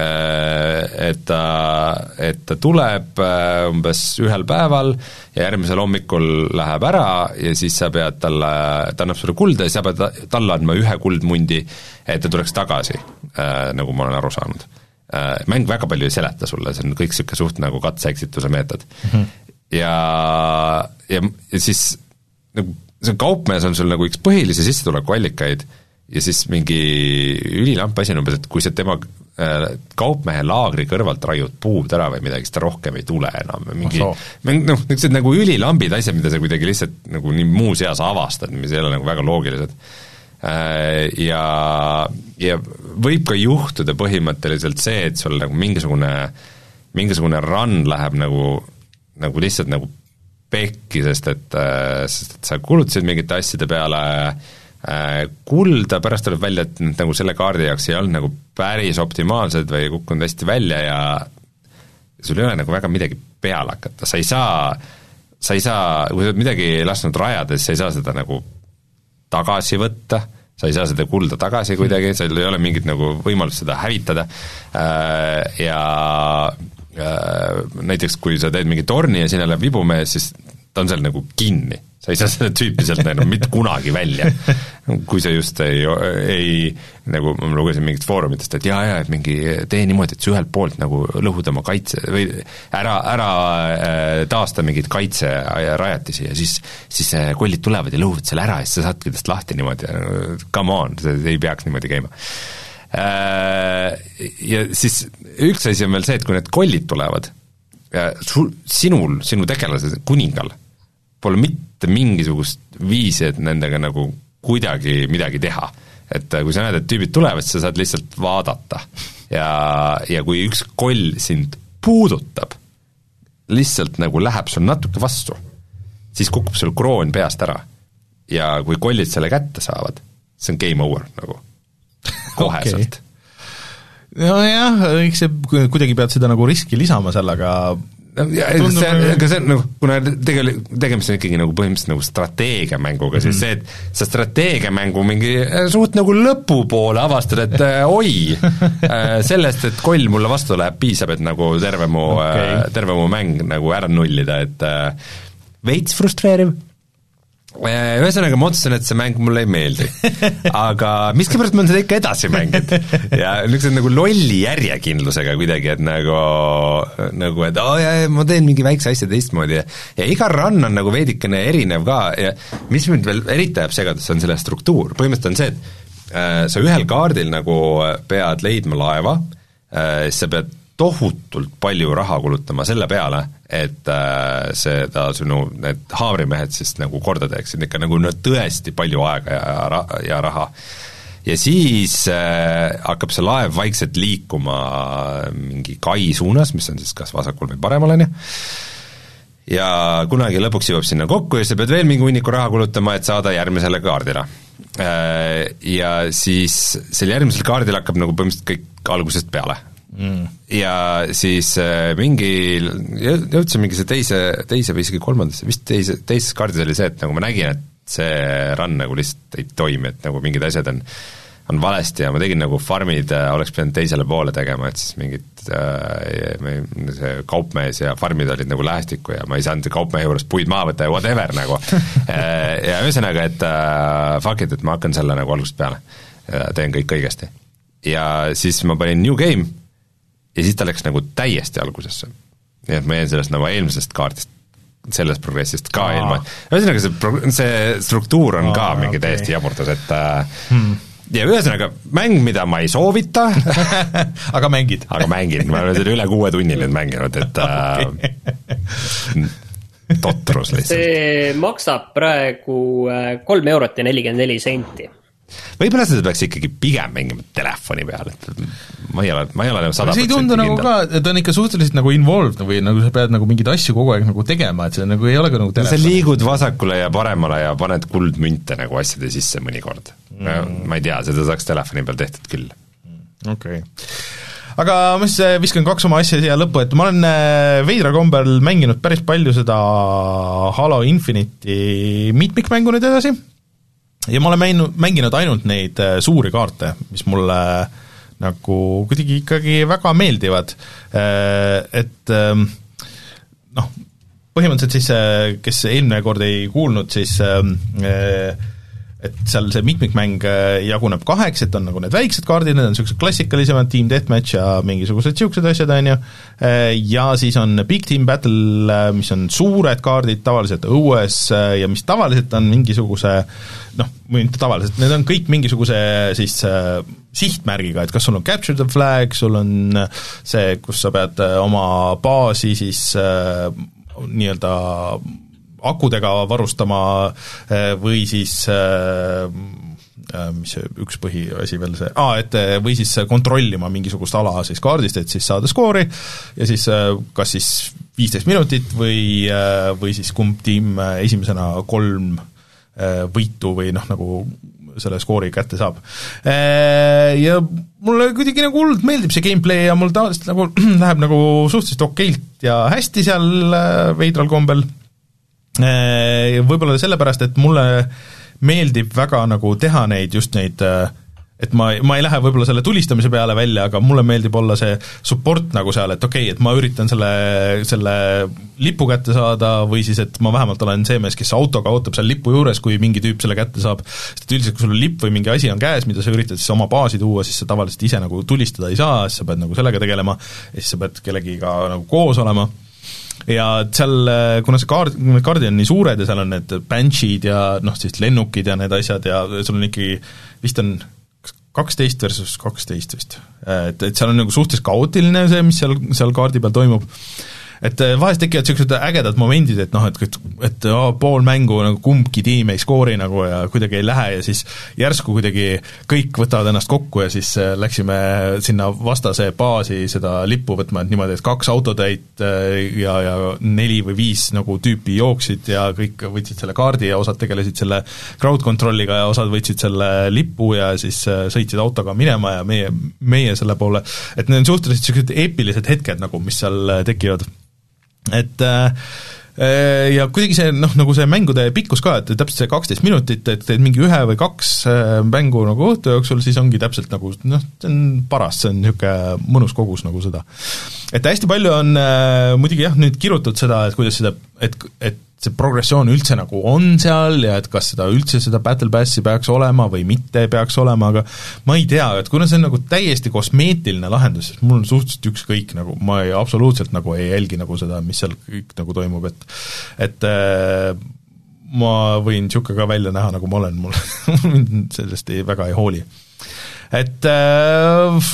et ta, et ta tuleb umbes ühel päeval ja järgmisel hommikul läheb ära ja siis sa pead talle, ta annab sulle kulda ja sa pead talle andma ühe kuldmundi, et ta tuleks tagasi, nagu ma olen aru saanud. Mäng väga palju ei seleta sulle, see on kõik siuke suht nagu katseeksituse meetod mm-hmm. ja, ja, ja siis nagu see kaupmees on sul nagu üks põhilisi sissetulekuallikaid ja siis mingi ülilamp asi on umbes, et kui see tema äh, kaupmehe laagri kõrvalt raiud puud ära või midagi, siis ta rohkem ei tule enam. Mingi, noh, niisugused nagu ülilambid asjad, mida sa kuidagi lihtsalt nagu nii muus eas avastad, mis ei ole nagu väga loogilised. Äh, ja, ja võib ka juhtuda põhimõtteliselt see, et sul nagu mingisugune, mingisugune run läheb nagu, nagu lihtsalt nagu pekki, sest et, sest et sa kulutasid mingite asjade peale kulda, pärast tuleb välja, et nagu selle kaardi jaoks ei olnud nagu päris optimaalsed või kukkunud hästi välja ja sul ei ole nagu väga midagi peale hakata, sa ei saa, sa ei saa, kui sa oled midagi lasknud rajades, sa ei saa seda nagu tagasi võtta, sa ei saa seda kulda tagasi kuidagi, sul ei ole mingit nagu võimalust seda hävitada ja näiteks kui sa teed mingi torni ja sinna läheb vibumees, siis ta on seal nagu kinni. Sa ei saa seda tüüpi sealt näinud mitte kunagi välja. Kui sa just ei, ei nagu ma lugesin mingit foorumitest, et jaa, jaa, et mingi tee niimoodi, et sa ühelt poolt nagu lõhud oma kaitse või ära, ära taasta mingid kaitserajatisi ja siis, siis kollid tulevad ja lõhuvad selle ära ja siis sa saadki tast lahti niimoodi. Come on, see ei peaks niimoodi käima. Ja siis üks asi on veel see, et kui need kollid tulevad, sul, sinul, sinu tegelase kuningal pole mitte mingisugust viisi, et nendega nagu kuidagi midagi teha. Et kui sa näed, et tüübid tulevad, siis sa saad lihtsalt vaadata. Ja, ja kui üks koll sind puudutab, lihtsalt nagu läheb sul natuke vastu, siis kukub sul kroon peast ära. Ja kui kollid selle kätte saavad, see on game over nagu koheselt.
Okay. No jah, eks see kuidagi pead seda nagu riski lisama sellega.
No, ja, see, aga see on nagu, kuna tegel, tegemist on ikkagi nagu põhimõtteliselt nagu strateegiamänguga, siis see, et sa strateegiamängu mingi suht nagu lõpupoole avastad, et äh, oi, äh, sellest, et koll mulle vastu läheb, piisab, et nagu terve mu okay., äh, terve mu mäng nagu ära nullida, et äh, veits frustreeriv. Ühesõnaga ma otsusen, et see mäng mulle ei meeldi. Aga miskipärast ma on seda ikka edasi mänginud. Ja niisugused nagu lolli järjekindlusega kuidagi, et nagu, nagu et oh, jah, ma teen mingi väikse asja teistmoodi. Ja iga run on nagu veidikene erinev ka ja mis mind veel eriti jääb segadusse, on selle struktuur. Põhimõtteliselt on see, et äh, sa ühel kaardil nagu pead leidma laeva, äh, sa pead tohutult palju raha kulutama selle peale, et äh, seda sinu need haavrimehed siis nagu korda teeksid ikka nagu no, tõesti palju aega ja, ra- ja raha. Ja siis äh, hakkab see laev vaikselt liikuma mingi kai suunas, mis on siis kas vasakul või paremal, on ju. Ja kunagi lõpuks jõuab sinna kokku ja sa pead veel mingi hunniku raha kulutama, et saada järgmisele kaardile. Äh, ja siis sel järgmisel kaardil hakkab nagu põhimõtteliselt kõik algusest peale. Mm. Ja siis äh, mingi jõudsin mingi see teise, teise või isegi kolmandasse, vist teise, teises kaardis oli see, et nagu ma nägin, et see run nagu lihtsalt ei toimi, et nagu mingid asjad on, on valesti ja ma tegin nagu farmid, äh, oleks pidanud teisele poole tegema, et siis mingid äh, see kaupmees ja farmid olid nagu lähestikku ja ma ei saanud kaupmehe juures puid maha võtta ja whatever nagu ja ühesõnaga, et äh, fuck it, et ma hakkan selle nagu algusest peale ja teen kõik õigesti ja siis ma panin new game ja siis ta läks nagu täiesti algusesse. Nii et ma jäin sellest nagu eelmisest kaardist, sellest progressist ka Aa. ilma. Ühesõnaga see, pro- see struktuur on Aa, ka mingi okay. täiesti jaburtus, et hmm. ja ühesõnaga mäng, mida ma ei soovita
aga mängid.
aga mängin, ma olen selle üle kuue tunni nüüd mänginud, et okay. totrus lihtsalt.
See maksab praegu kolm eurot ja nelikümmend neli senti.
Võib-olla seda peaks ikkagi pigem mängima telefoni peal, et ma ei ole, ma ei ole sada protsenti
see ei tundu nagu ka, ta on ikka suhteliselt nagu involved või nagu sa pead nagu mingeid asju kogu aeg nagu tegema, et see nagu ei ole ka nagu telefon.
Sa liigud vasakule ja paremale ja paned kuldmünte nagu asjade sisse mõnikord. Mm. Ma ei tea, seda saaks telefoni peal tehtud küll.
Okei okay. Aga ma siis viskan kaks oma asja siia lõppu, et ma olen veidra kombel mänginud päris palju seda Halo Infinite'i mitmikmängu nüüd edasi ja ma olen mänginud, mänginud ainult neid suuri kaarte, mis mulle nagu kuidagi ikkagi väga meeldivad, et noh, põhimõtteliselt siis, kes eelmine kord ei kuulnud, siis et seal see mitmikmäng jaguneb kaheks, et on nagu need väiksed kaardid, need on niisugused klassikalisemad, Team Deathmatch ja mingisugused niisugused asjad, on ju, ja siis on Big Team Battle, mis on suured kaardid tavaliselt õues ja mis tavaliselt on mingisuguse noh, mitte tavaliselt, need on kõik mingisuguse siis äh, sihtmärgiga, et kas sul on Capture the Flag, sul on see, kus sa pead oma baasi siis äh, nii-öelda akudega varustama või siis mis see üks põhiasi veel see, aa, et või siis kontrollima mingisugust ala siis kaardist, et siis saada skoori ja siis kas siis viisteist minutit või, või siis kumb tiim esimesena kolm võitu või noh, nagu selle skoori kätte saab. Ja mulle kuidagi nagu hullult meeldib see gameplay ja mul tavaliselt nagu läheb nagu suhteliselt okeilt ja hästi seal veidral kombel. Võib-olla sellepärast, et mulle meeldib väga nagu teha neid, just neid, et ma, ma ei lähe võib-olla selle tulistamise peale välja, aga mulle meeldib olla see support nagu seal, et okei okay,, et ma üritan selle, selle lipu kätte saada või siis, et ma vähemalt olen see mees, kes autoga ootab seal lipu juures, kui mingi tüüp selle kätte saab, sest üldiselt, kui sul lipp või mingi asi on käes, mida sa üritad siis oma baasi tuua, siis sa tavaliselt ise nagu tulistada ei saa, siis sa pead nagu sellega tegelema ja siis sa pead kellegiga nagu koos olema. Ja seal, kuna see kaard, need kaardid on nii suured ja seal on need bansheed ja noh, siis lennukid ja need asjad ja sul on ikkagi, vist on kaksteist versus kaksteist vist, et, et seal on nagu suhteliselt kaootiline see, mis seal, seal kaardi peal toimub, et vahest tekivad niisugused ägedad momendid, et noh, et, et, et oh, pool mängu nagu kumbki tiim ei skoori nagu ja kuidagi ei lähe ja siis järsku kuidagi kõik võtavad ennast kokku ja siis läksime sinna vastase baasi seda lippu võtma, et niimoodi, et kaks autotäit ja, ja neli või viis nagu tüüpi jooksid ja kõik võtsid selle kaardi ja osad tegelesid selle crowd control'iga ja osad võtsid selle lipu ja siis sõitsid autoga minema ja meie, meie selle poole, et need on suhteliselt niisugused eepilised hetked nagu, mis seal tekivad. Et äh, ja kuidagi see, noh, nagu see mängude pikkus ka, et täpselt see kaksteist minutit, et teed mingi ühe või kaks mängu nagu õhtu jooksul, siis ongi täpselt nagu, noh, see on paras, see on niisugune mõnus kogus nagu seda. Et hästi palju on äh, muidugi jah, nüüd kirutud seda, et kuidas seda, et, et see progressioon üldse nagu on seal ja et kas seda üldse seda Battle Passi peaks olema või mitte peaks olema, aga ma ei tea, et kuna see on nagu täiesti kosmeetiline lahendus, siis mul on suhteliselt ükskõik, nagu ma ei, absoluutselt nagu ei jälgi nagu seda, mis seal kõik nagu toimub, et et äh, ma võin niisugune ka välja näha, nagu ma olen, mul sellest ei, väga ei hooli. Et äh,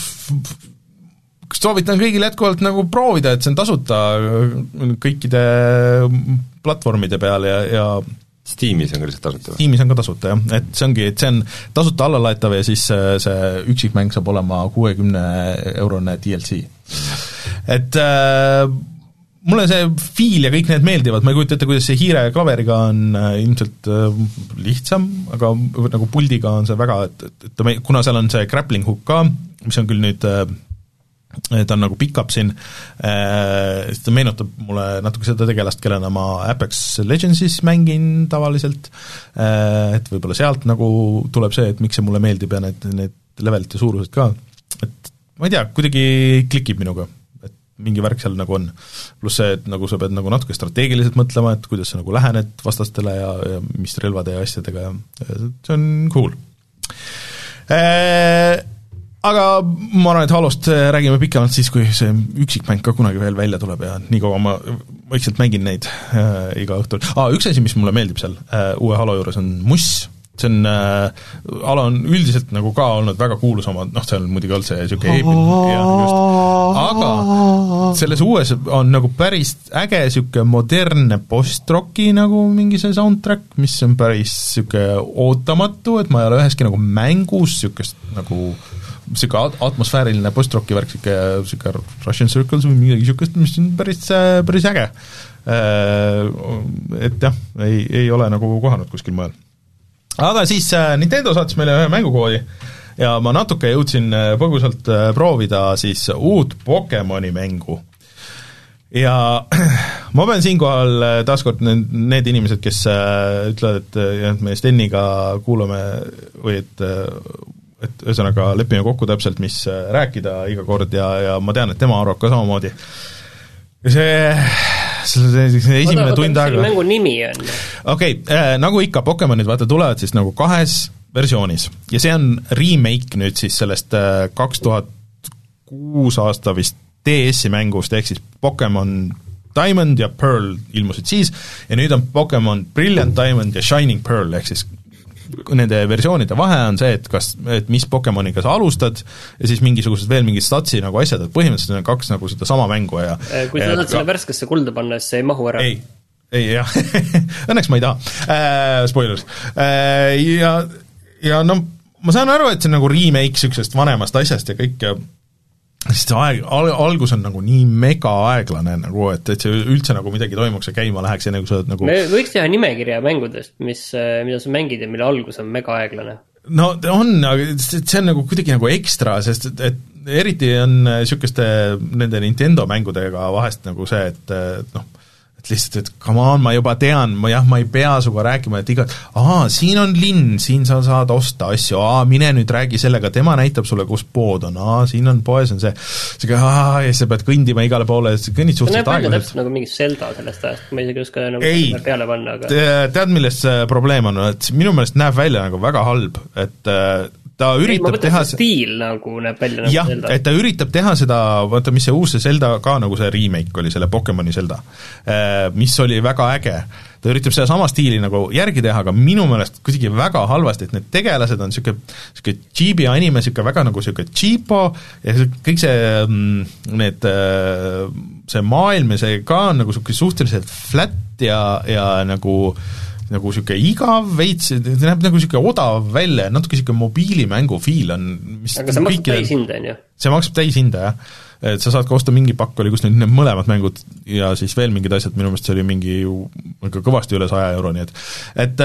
soovitan kõigil jätkuvalt nagu proovida, et see on tasuta kõikide platvormide peal ja, ja
Steamis on ka lihtsalt tasuta või?
Steamis on ka tasuta, jah, et see ongi, et see on tasuta allalaetav ja siis see üksikmäng saab olema kuuekümne eurone D L C. Et äh, mulle see feel ja kõik need meeldivad, ma ei kujuta ette, kuidas see hiire ja klaveriga on äh, ilmselt äh, lihtsam, aga nagu puldiga on see väga, et, et, et kuna seal on see grappling hook ka, mis on küll nüüd äh, ta on nagu pick-up siin, siis ta meenutab mulle natuke seda tegelast, kellena ma Apex Legendsis mängin tavaliselt, et võib-olla sealt nagu tuleb see, et miks see mulle meeldib ja need, need levelite suurused ka, et ma ei tea, kuidagi klikib minuga, et mingi värk seal nagu on. Pluss see, et nagu sa pead nagu natuke strateegiliselt mõtlema, et kuidas sa nagu lähened vastastele ja, ja mis relvade ja asjadega ja see on cool. Eee aga ma arvan, et Halost räägime pikemalt siis, kui see üksikmäng ka kunagi veel välja tuleb ja nii kaua ma vaikselt mängin neid äh, iga õhtul. Ah, üks asi, mis mulle meeldib seal äh, uue Halo juures on muss. See on, äh, Halo on üldiselt nagu ka olnud väga kuulus oma, noh, see on muidugi olnud see niisugune eepiline ja just, aga selles uues on nagu päris äge niisugune modernne post-rocki nagu mingi see soundtrack, mis on päris niisugune ootamatu, et ma ei ole üheski nagu mängus niisugust nagu niisugune atmosfääriline post-rocki värk, niisugune Russian Circles või midagi niisugust, mis on päris, päris äge. Et jah, ei, ei ole nagu kohanud kuskil mujal. Aga siis Nintendo saatis meile ühe mängukoodi ja ma natuke jõudsin põgusalt proovida siis uut Pokemoni mängu. Ja ma pean siinkohal taaskord need, need inimesed, kes ütlevad, et jah, me Steniga kuulame või et et ühesõnaga lepime kokku täpselt, mis rääkida iga kord ja, ja ma tean, et tema arvab ka samamoodi. Ja see, see, see esimene tund aega...
mängu nimi on?
Okei, okay, äh, nagu ikka, Pokemonid vaata tulevad siis nagu kahes versioonis ja see on remake nüüd siis sellest äh, kaks tuhat kuus aasta vist D S-i mängust, ehk siis Pokemon Diamond ja Pearl ilmusid siis ja nüüd on Pokemon Brilliant Diamond ja Shining Pearl, ehk siis nende versioonide vahe on see, et kas, et mis Pokemoniga sa alustad ja siis mingisugused veel mingid statsi nagu asjad, et põhimõtteliselt on kaks nagu seda sama mängu ja
kui sa tahad selle värskesse kulda panna, siis see ei mahu ära.
Ei, ei jah õnneks ma ei taha äh,, spoilers äh, ja, ja no ma saan aru, et see on nagu remake niisugusest vanemast asjast ja kõik ja sest aeg, al, algus on nagu nii mega aeglane nagu, et, et see üldse nagu midagi toimuks ja käima läheks ja nagu sa nagu
me võiks teha nimekirja mängudest, mis, mida sa mängid ja mille algus on mega aeglane.
No on, aga see on nagu kuidagi nagu ekstra, sest et, et eriti on niisuguste nende Nintendo mängudega vahest nagu see, et noh, et lihtsalt, et come on, ma juba tean, ma jah, ma ei pea suga rääkima, et iga, aa, siin on linn, siin sa saad osta asju, aa, mine nüüd räägi sellega, tema näitab sulle, kus pood on, aa, siin on poes, on see, see aa, ja sa pead kõndima igale poole, kõnnid suhteliselt aeglaselt.
täpselt nagu mingi Zelda sellest ajast, ma isegi oska nagu ei, peale panna, aga
tead, milles probleem on, et minu meelest näeb välja nagu väga halb, et ta üritab
ei,
teha
see stiil nagu näeb välja nagu
jah, Zelda. Et ta üritab teha seda, vaata, mis see uus see Zelda ka nagu see remake oli, selle Pokemoni Zelda, mis oli väga äge. Ta üritab seda sama stiili nagu järgi teha, aga minu meelest kuidagi väga halvasti, et need tegelased on niisugune, niisugune cheapi anime, niisugune väga nagu niisugune cheapo ja kõik see, need see maailm ja see ka on nagu niisugune suhteliselt flat ja, ja nagu nagu niisugune igav veits, see näeb nagu niisugune odav välja, natuke niisugune mobiilimängu fiil on, mis
aga see maksab täishinda, on ju? See
maksab täishinda, jah. Et sa saad ka osta mingi pakk oli, kus need mõlemad mängud ja siis veel mingid asjad, minu meelest see oli mingi ikka kõvasti üle saja euro, nii et et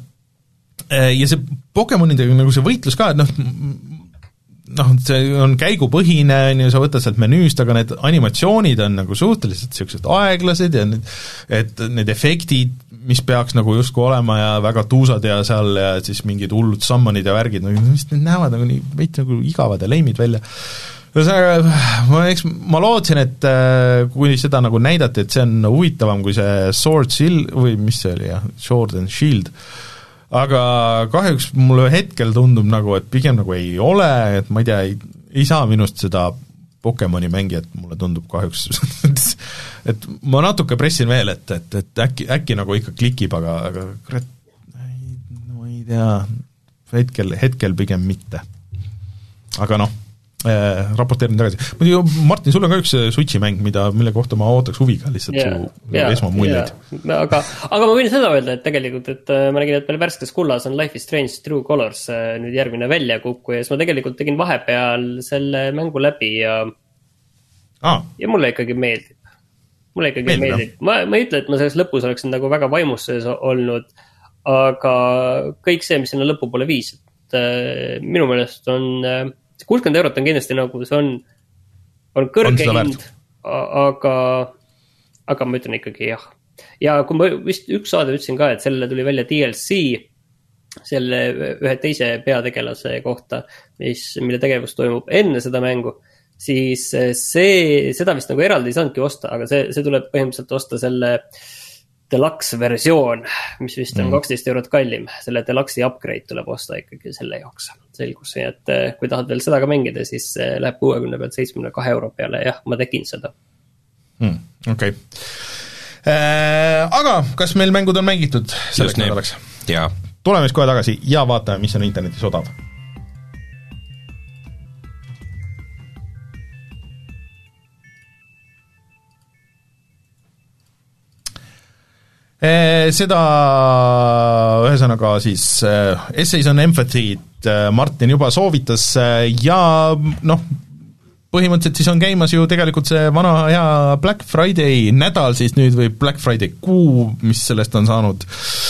ja see Pokemonidega nagu see võitlus ka, et noh, noh, see on käigupõhine, on ju, sa võtad sealt menüüst, aga need animatsioonid on nagu suhteliselt niisugused aeglased ja need, et need efektid, mis peaks nagu justkui olema ja väga tuusad ja seal ja siis mingid hullud summonid ja värgid, no mis need näevad nagu nii veits nagu igavad ja leimid välja. Ühesõnaga, ma, eks, ma lootsin, et kui seda nagu näidati, et see on huvitavam kui see Sword Shield, või mis see oli, jah, Sword and Shield, aga kahjuks mulle hetkel tundub nagu, et pigem nagu ei ole, et ma ei tea, ei, ei saa minust seda Pokemoni mängijat, mulle tundub kahjuks et ma natuke pressin veel, et, et, et äkki, äkki nagu ikka klikib, aga, aga kurat, no ei tea, hetkel, hetkel pigem mitte. Aga noh, äh, raporteerin tagasi. Muidu, Martin, sul on ka üks Switchi mäng, mida, mille kohta ma ootaks huviga lihtsalt yeah, su yeah, esmamuljeid.
Yeah. Aga, aga ma võin seda öelda, et tegelikult, et ma nägin, et meil värskes kullas on Life is Strange True Colors nüüd järgmine väljakukku ja siis ma tegelikult tegin vahepeal selle mängu läbi ja ah. ja mulle ikkagi meeldib. Mulle ikkagi meeldib. meeldib. Ma, ma ei ütle, et ma selles lõpus oleksin nagu väga vaimus sees olnud, aga kõik see, mis sinna lõpu pole viis, et äh, minu meelest on äh, kuuskümmend eurot on kindlasti nagu, see on, on kõrge on hind, aga, aga ma ütlen ikkagi jah. Ja kui ma vist üks saade ütlesin ka, et sellele tuli välja D L C, selle ühe teise peategelase kohta, mis, mille tegevus toimub enne seda mängu, siis see, seda vist nagu eraldi ei saanudki osta, aga see, see tuleb põhimõtteliselt osta selle deluxe versioon, mis vist on kaksteist eurot kallim, selle deluxe'i upgrade tuleb osta ikkagi selle jaoks selgus, et kui tahad veel seda ka mängida, siis läheb kuuekümne pealt seitsmekümne kahe euro peale, jah, ma tegin seda.
Hmm, okei okay. äh, aga kas meil mängud on mängitud selleks nädalaks?
Jaa.
Tuleme siis kohe tagasi ja vaatame, mis on internetis odav. Seda ühesõnaga siis Essays on Empathy't Martin juba soovitas ja noh, põhimõtteliselt siis on käimas ju tegelikult see vana hea Black Friday nädal siis nüüd või Black Friday kuu, mis sellest on saanud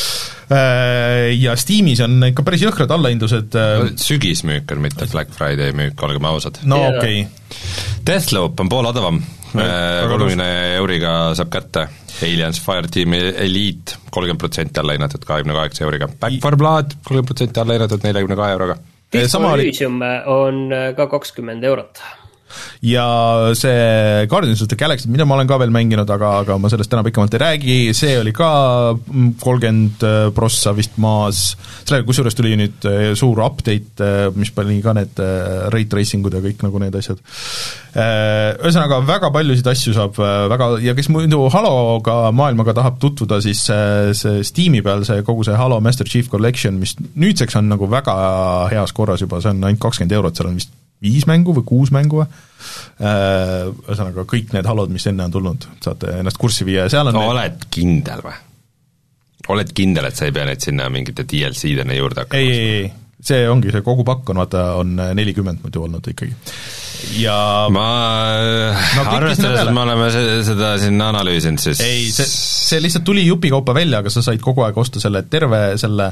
ja Steamis on ikka päris jõhkrad allahindlused.
Sügismüük on mitte Black Friday müük, olgem ausad.
No okei okay.
Deathloop on pool odavam, kolmekümne euriga saab kätte. Aliens Fireteam Elite kolmkümmend protsenti alla hinnatud kahekümne kaheksa euriga. Back for Blood kolmkümmend protsenti alla hinnatud nelikümne kahe euroga.
Disco Elysium on ka kakskümmend eurot.
Ja see Guardians of the Galaxy, mida ma olen ka veel mänginud, aga, aga ma sellest täna pikemalt ei räägi, see oli ka kolmkümmend prossa vist maas, selle kusjuures tuli nüüd suur update, mis pani ka need ray tracingud ja kõik nagu need asjad. Ühesõnaga, väga paljusid asju saab väga, ja kes muidu Haloga maailmaga tahab tutvuda, siis see Steam'i peal see kogu see Halo Master Chief Collection, mis nüüdseks on nagu väga heas korras juba, see on ainult kakskümmend eurot, seal on vist viis mängu või kuus mängu või? Ühesõnaga, kõik need halod, mis enne on tulnud, saate ennast kurssi viia ja seal on
no, need... oled kindel või? Oled kindel, et sa ei pea neid sinna mingite D L C-dena juurde hakkama?
Ei, ei, ei, see ongi see kogu pakk on, vaata, on nelikümmend muidu olnud ikkagi. Ja
ma no, arvestades, et me oleme seda siin analüüsinud, siis
ei, see, see lihtsalt tuli jupikaupa välja, aga sa said kogu aeg osta selle terve selle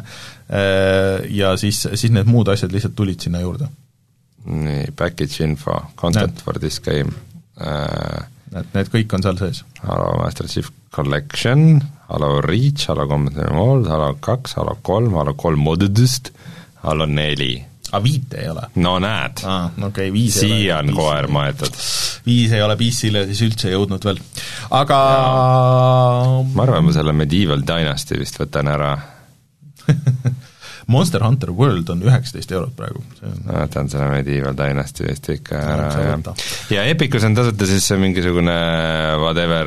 ja siis, siis need muud asjad lihtsalt tulid sinna juurde.
Nii, package info, content Näed. For this game
äh, Need, need kõik on seal sees.
Halo Master Chief Collection, Halo Reach, Halo Combat Evolved, Halo kaks, Halo kolm, Halo kolm Moddedest, Halo neli.
A viite ei ole?
No näed,
ah, okay, viis
siia on koer maetud.
Viis ei ole P C-le siis üldse jõudnud veel. Aga
ja, ma arvan, ma selle Medieval Dynasty vist võtan ära.
Monster Hunter World on üheksateist eurot praegu.
Ma võtan selle Medieval Dynasty vist ikka ära. Ja, ja Epicus on tasuta siis mingisugune whatever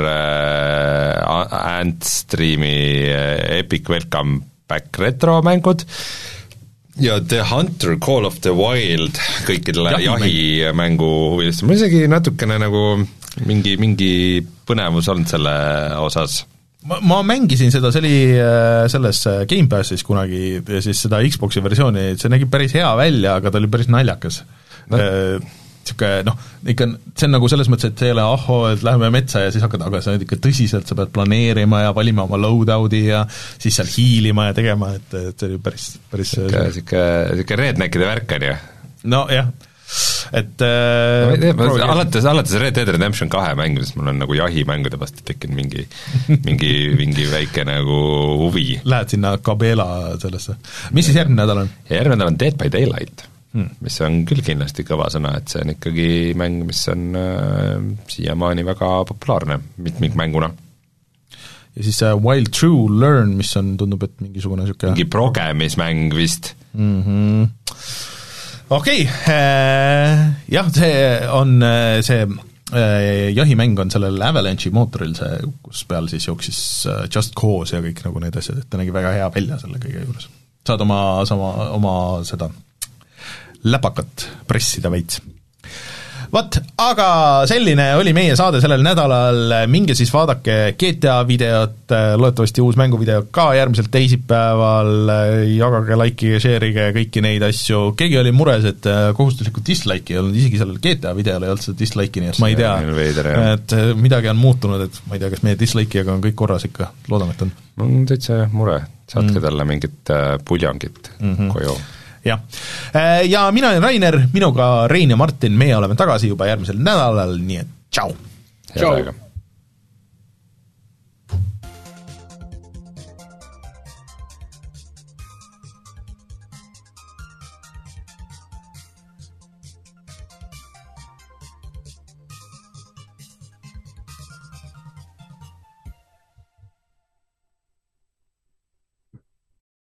uh, Ant Streami uh, Epic Welcome Back retro mängud. ja The Hunter Call of the Wild kõikidele
Jahimäng.
jahimängu huvilistele, mul isegi natukene nagu mingi, mingi põnevus olnud selle osas.
ma, ma mängisin seda, see oli selles Gamepassis kunagi ja siis seda Xboxi versiooni, see nägi päris hea välja, aga ta oli päris naljakas no. Niisugune noh, ikka see on nagu selles mõttes, et see ei ole ahho, et läheme metsa ja siis hakkad, aga sa ikka tõsiselt, sa pead planeerima ja valima oma loadout'i ja siis seal hiilima ja tegema, et, et see oli päris, päris
niisugune redneckide värk on ju?
No jah, et äh,
no, tea, alates, alates Red Dead Redemption kahe mängimisest mul on nagu jahimängude vastu tekkinud mingi mingi, mingi väike nagu huvi. Lähed
sinna Cabela sellesse. Mis siis järgmine nädal on?
Ja järgmine nädal on Dead by Daylight. Hmm. Mis on küll kindlasti kõva sõna, et see on ikkagi mäng, mis on äh, siiamaani väga populaarne mitmikmänguna.
Ja siis äh, Wild True Learn, mis on, tundub, et mingisugune niisugune
mingi progemismäng vist.
Mm-hmm. Okei okay, äh,, jah, see on äh, see äh, jahimäng on sellel Avalanche'i mootoril, see, kus peal siis jooksis äh, Just Cause ja kõik nagu need asjad, et ta nägi väga hea välja selle kõige juures. Saad oma, sama, oma seda läpakat pressida veits. Vot, aga selline oli meie saade sellel nädalal, minge siis vaadake G T A videot, loodetavasti uus mänguvideo ka järgmisel teisipäeval, jagage, likeige, share'ige kõiki neid asju, keegi oli mures, et kohustuslikku dislike'i ei olnud, isegi sellel G T A videol ei olnud seda dislike'i, nii et ma ei tea, veider, et midagi on muutunud, et ma ei tea, kas meie dislike'iga on kõik korras ikka, loodame, et on.
Mul on täitsa mure, saatke mm. talle mingit puljangit mm-hmm. koju.
jah, ja mina olen Rainer, minuga Rein ja Martin, meie oleme tagasi juba järgmisel nädalal, nii et tšau!
Tšau!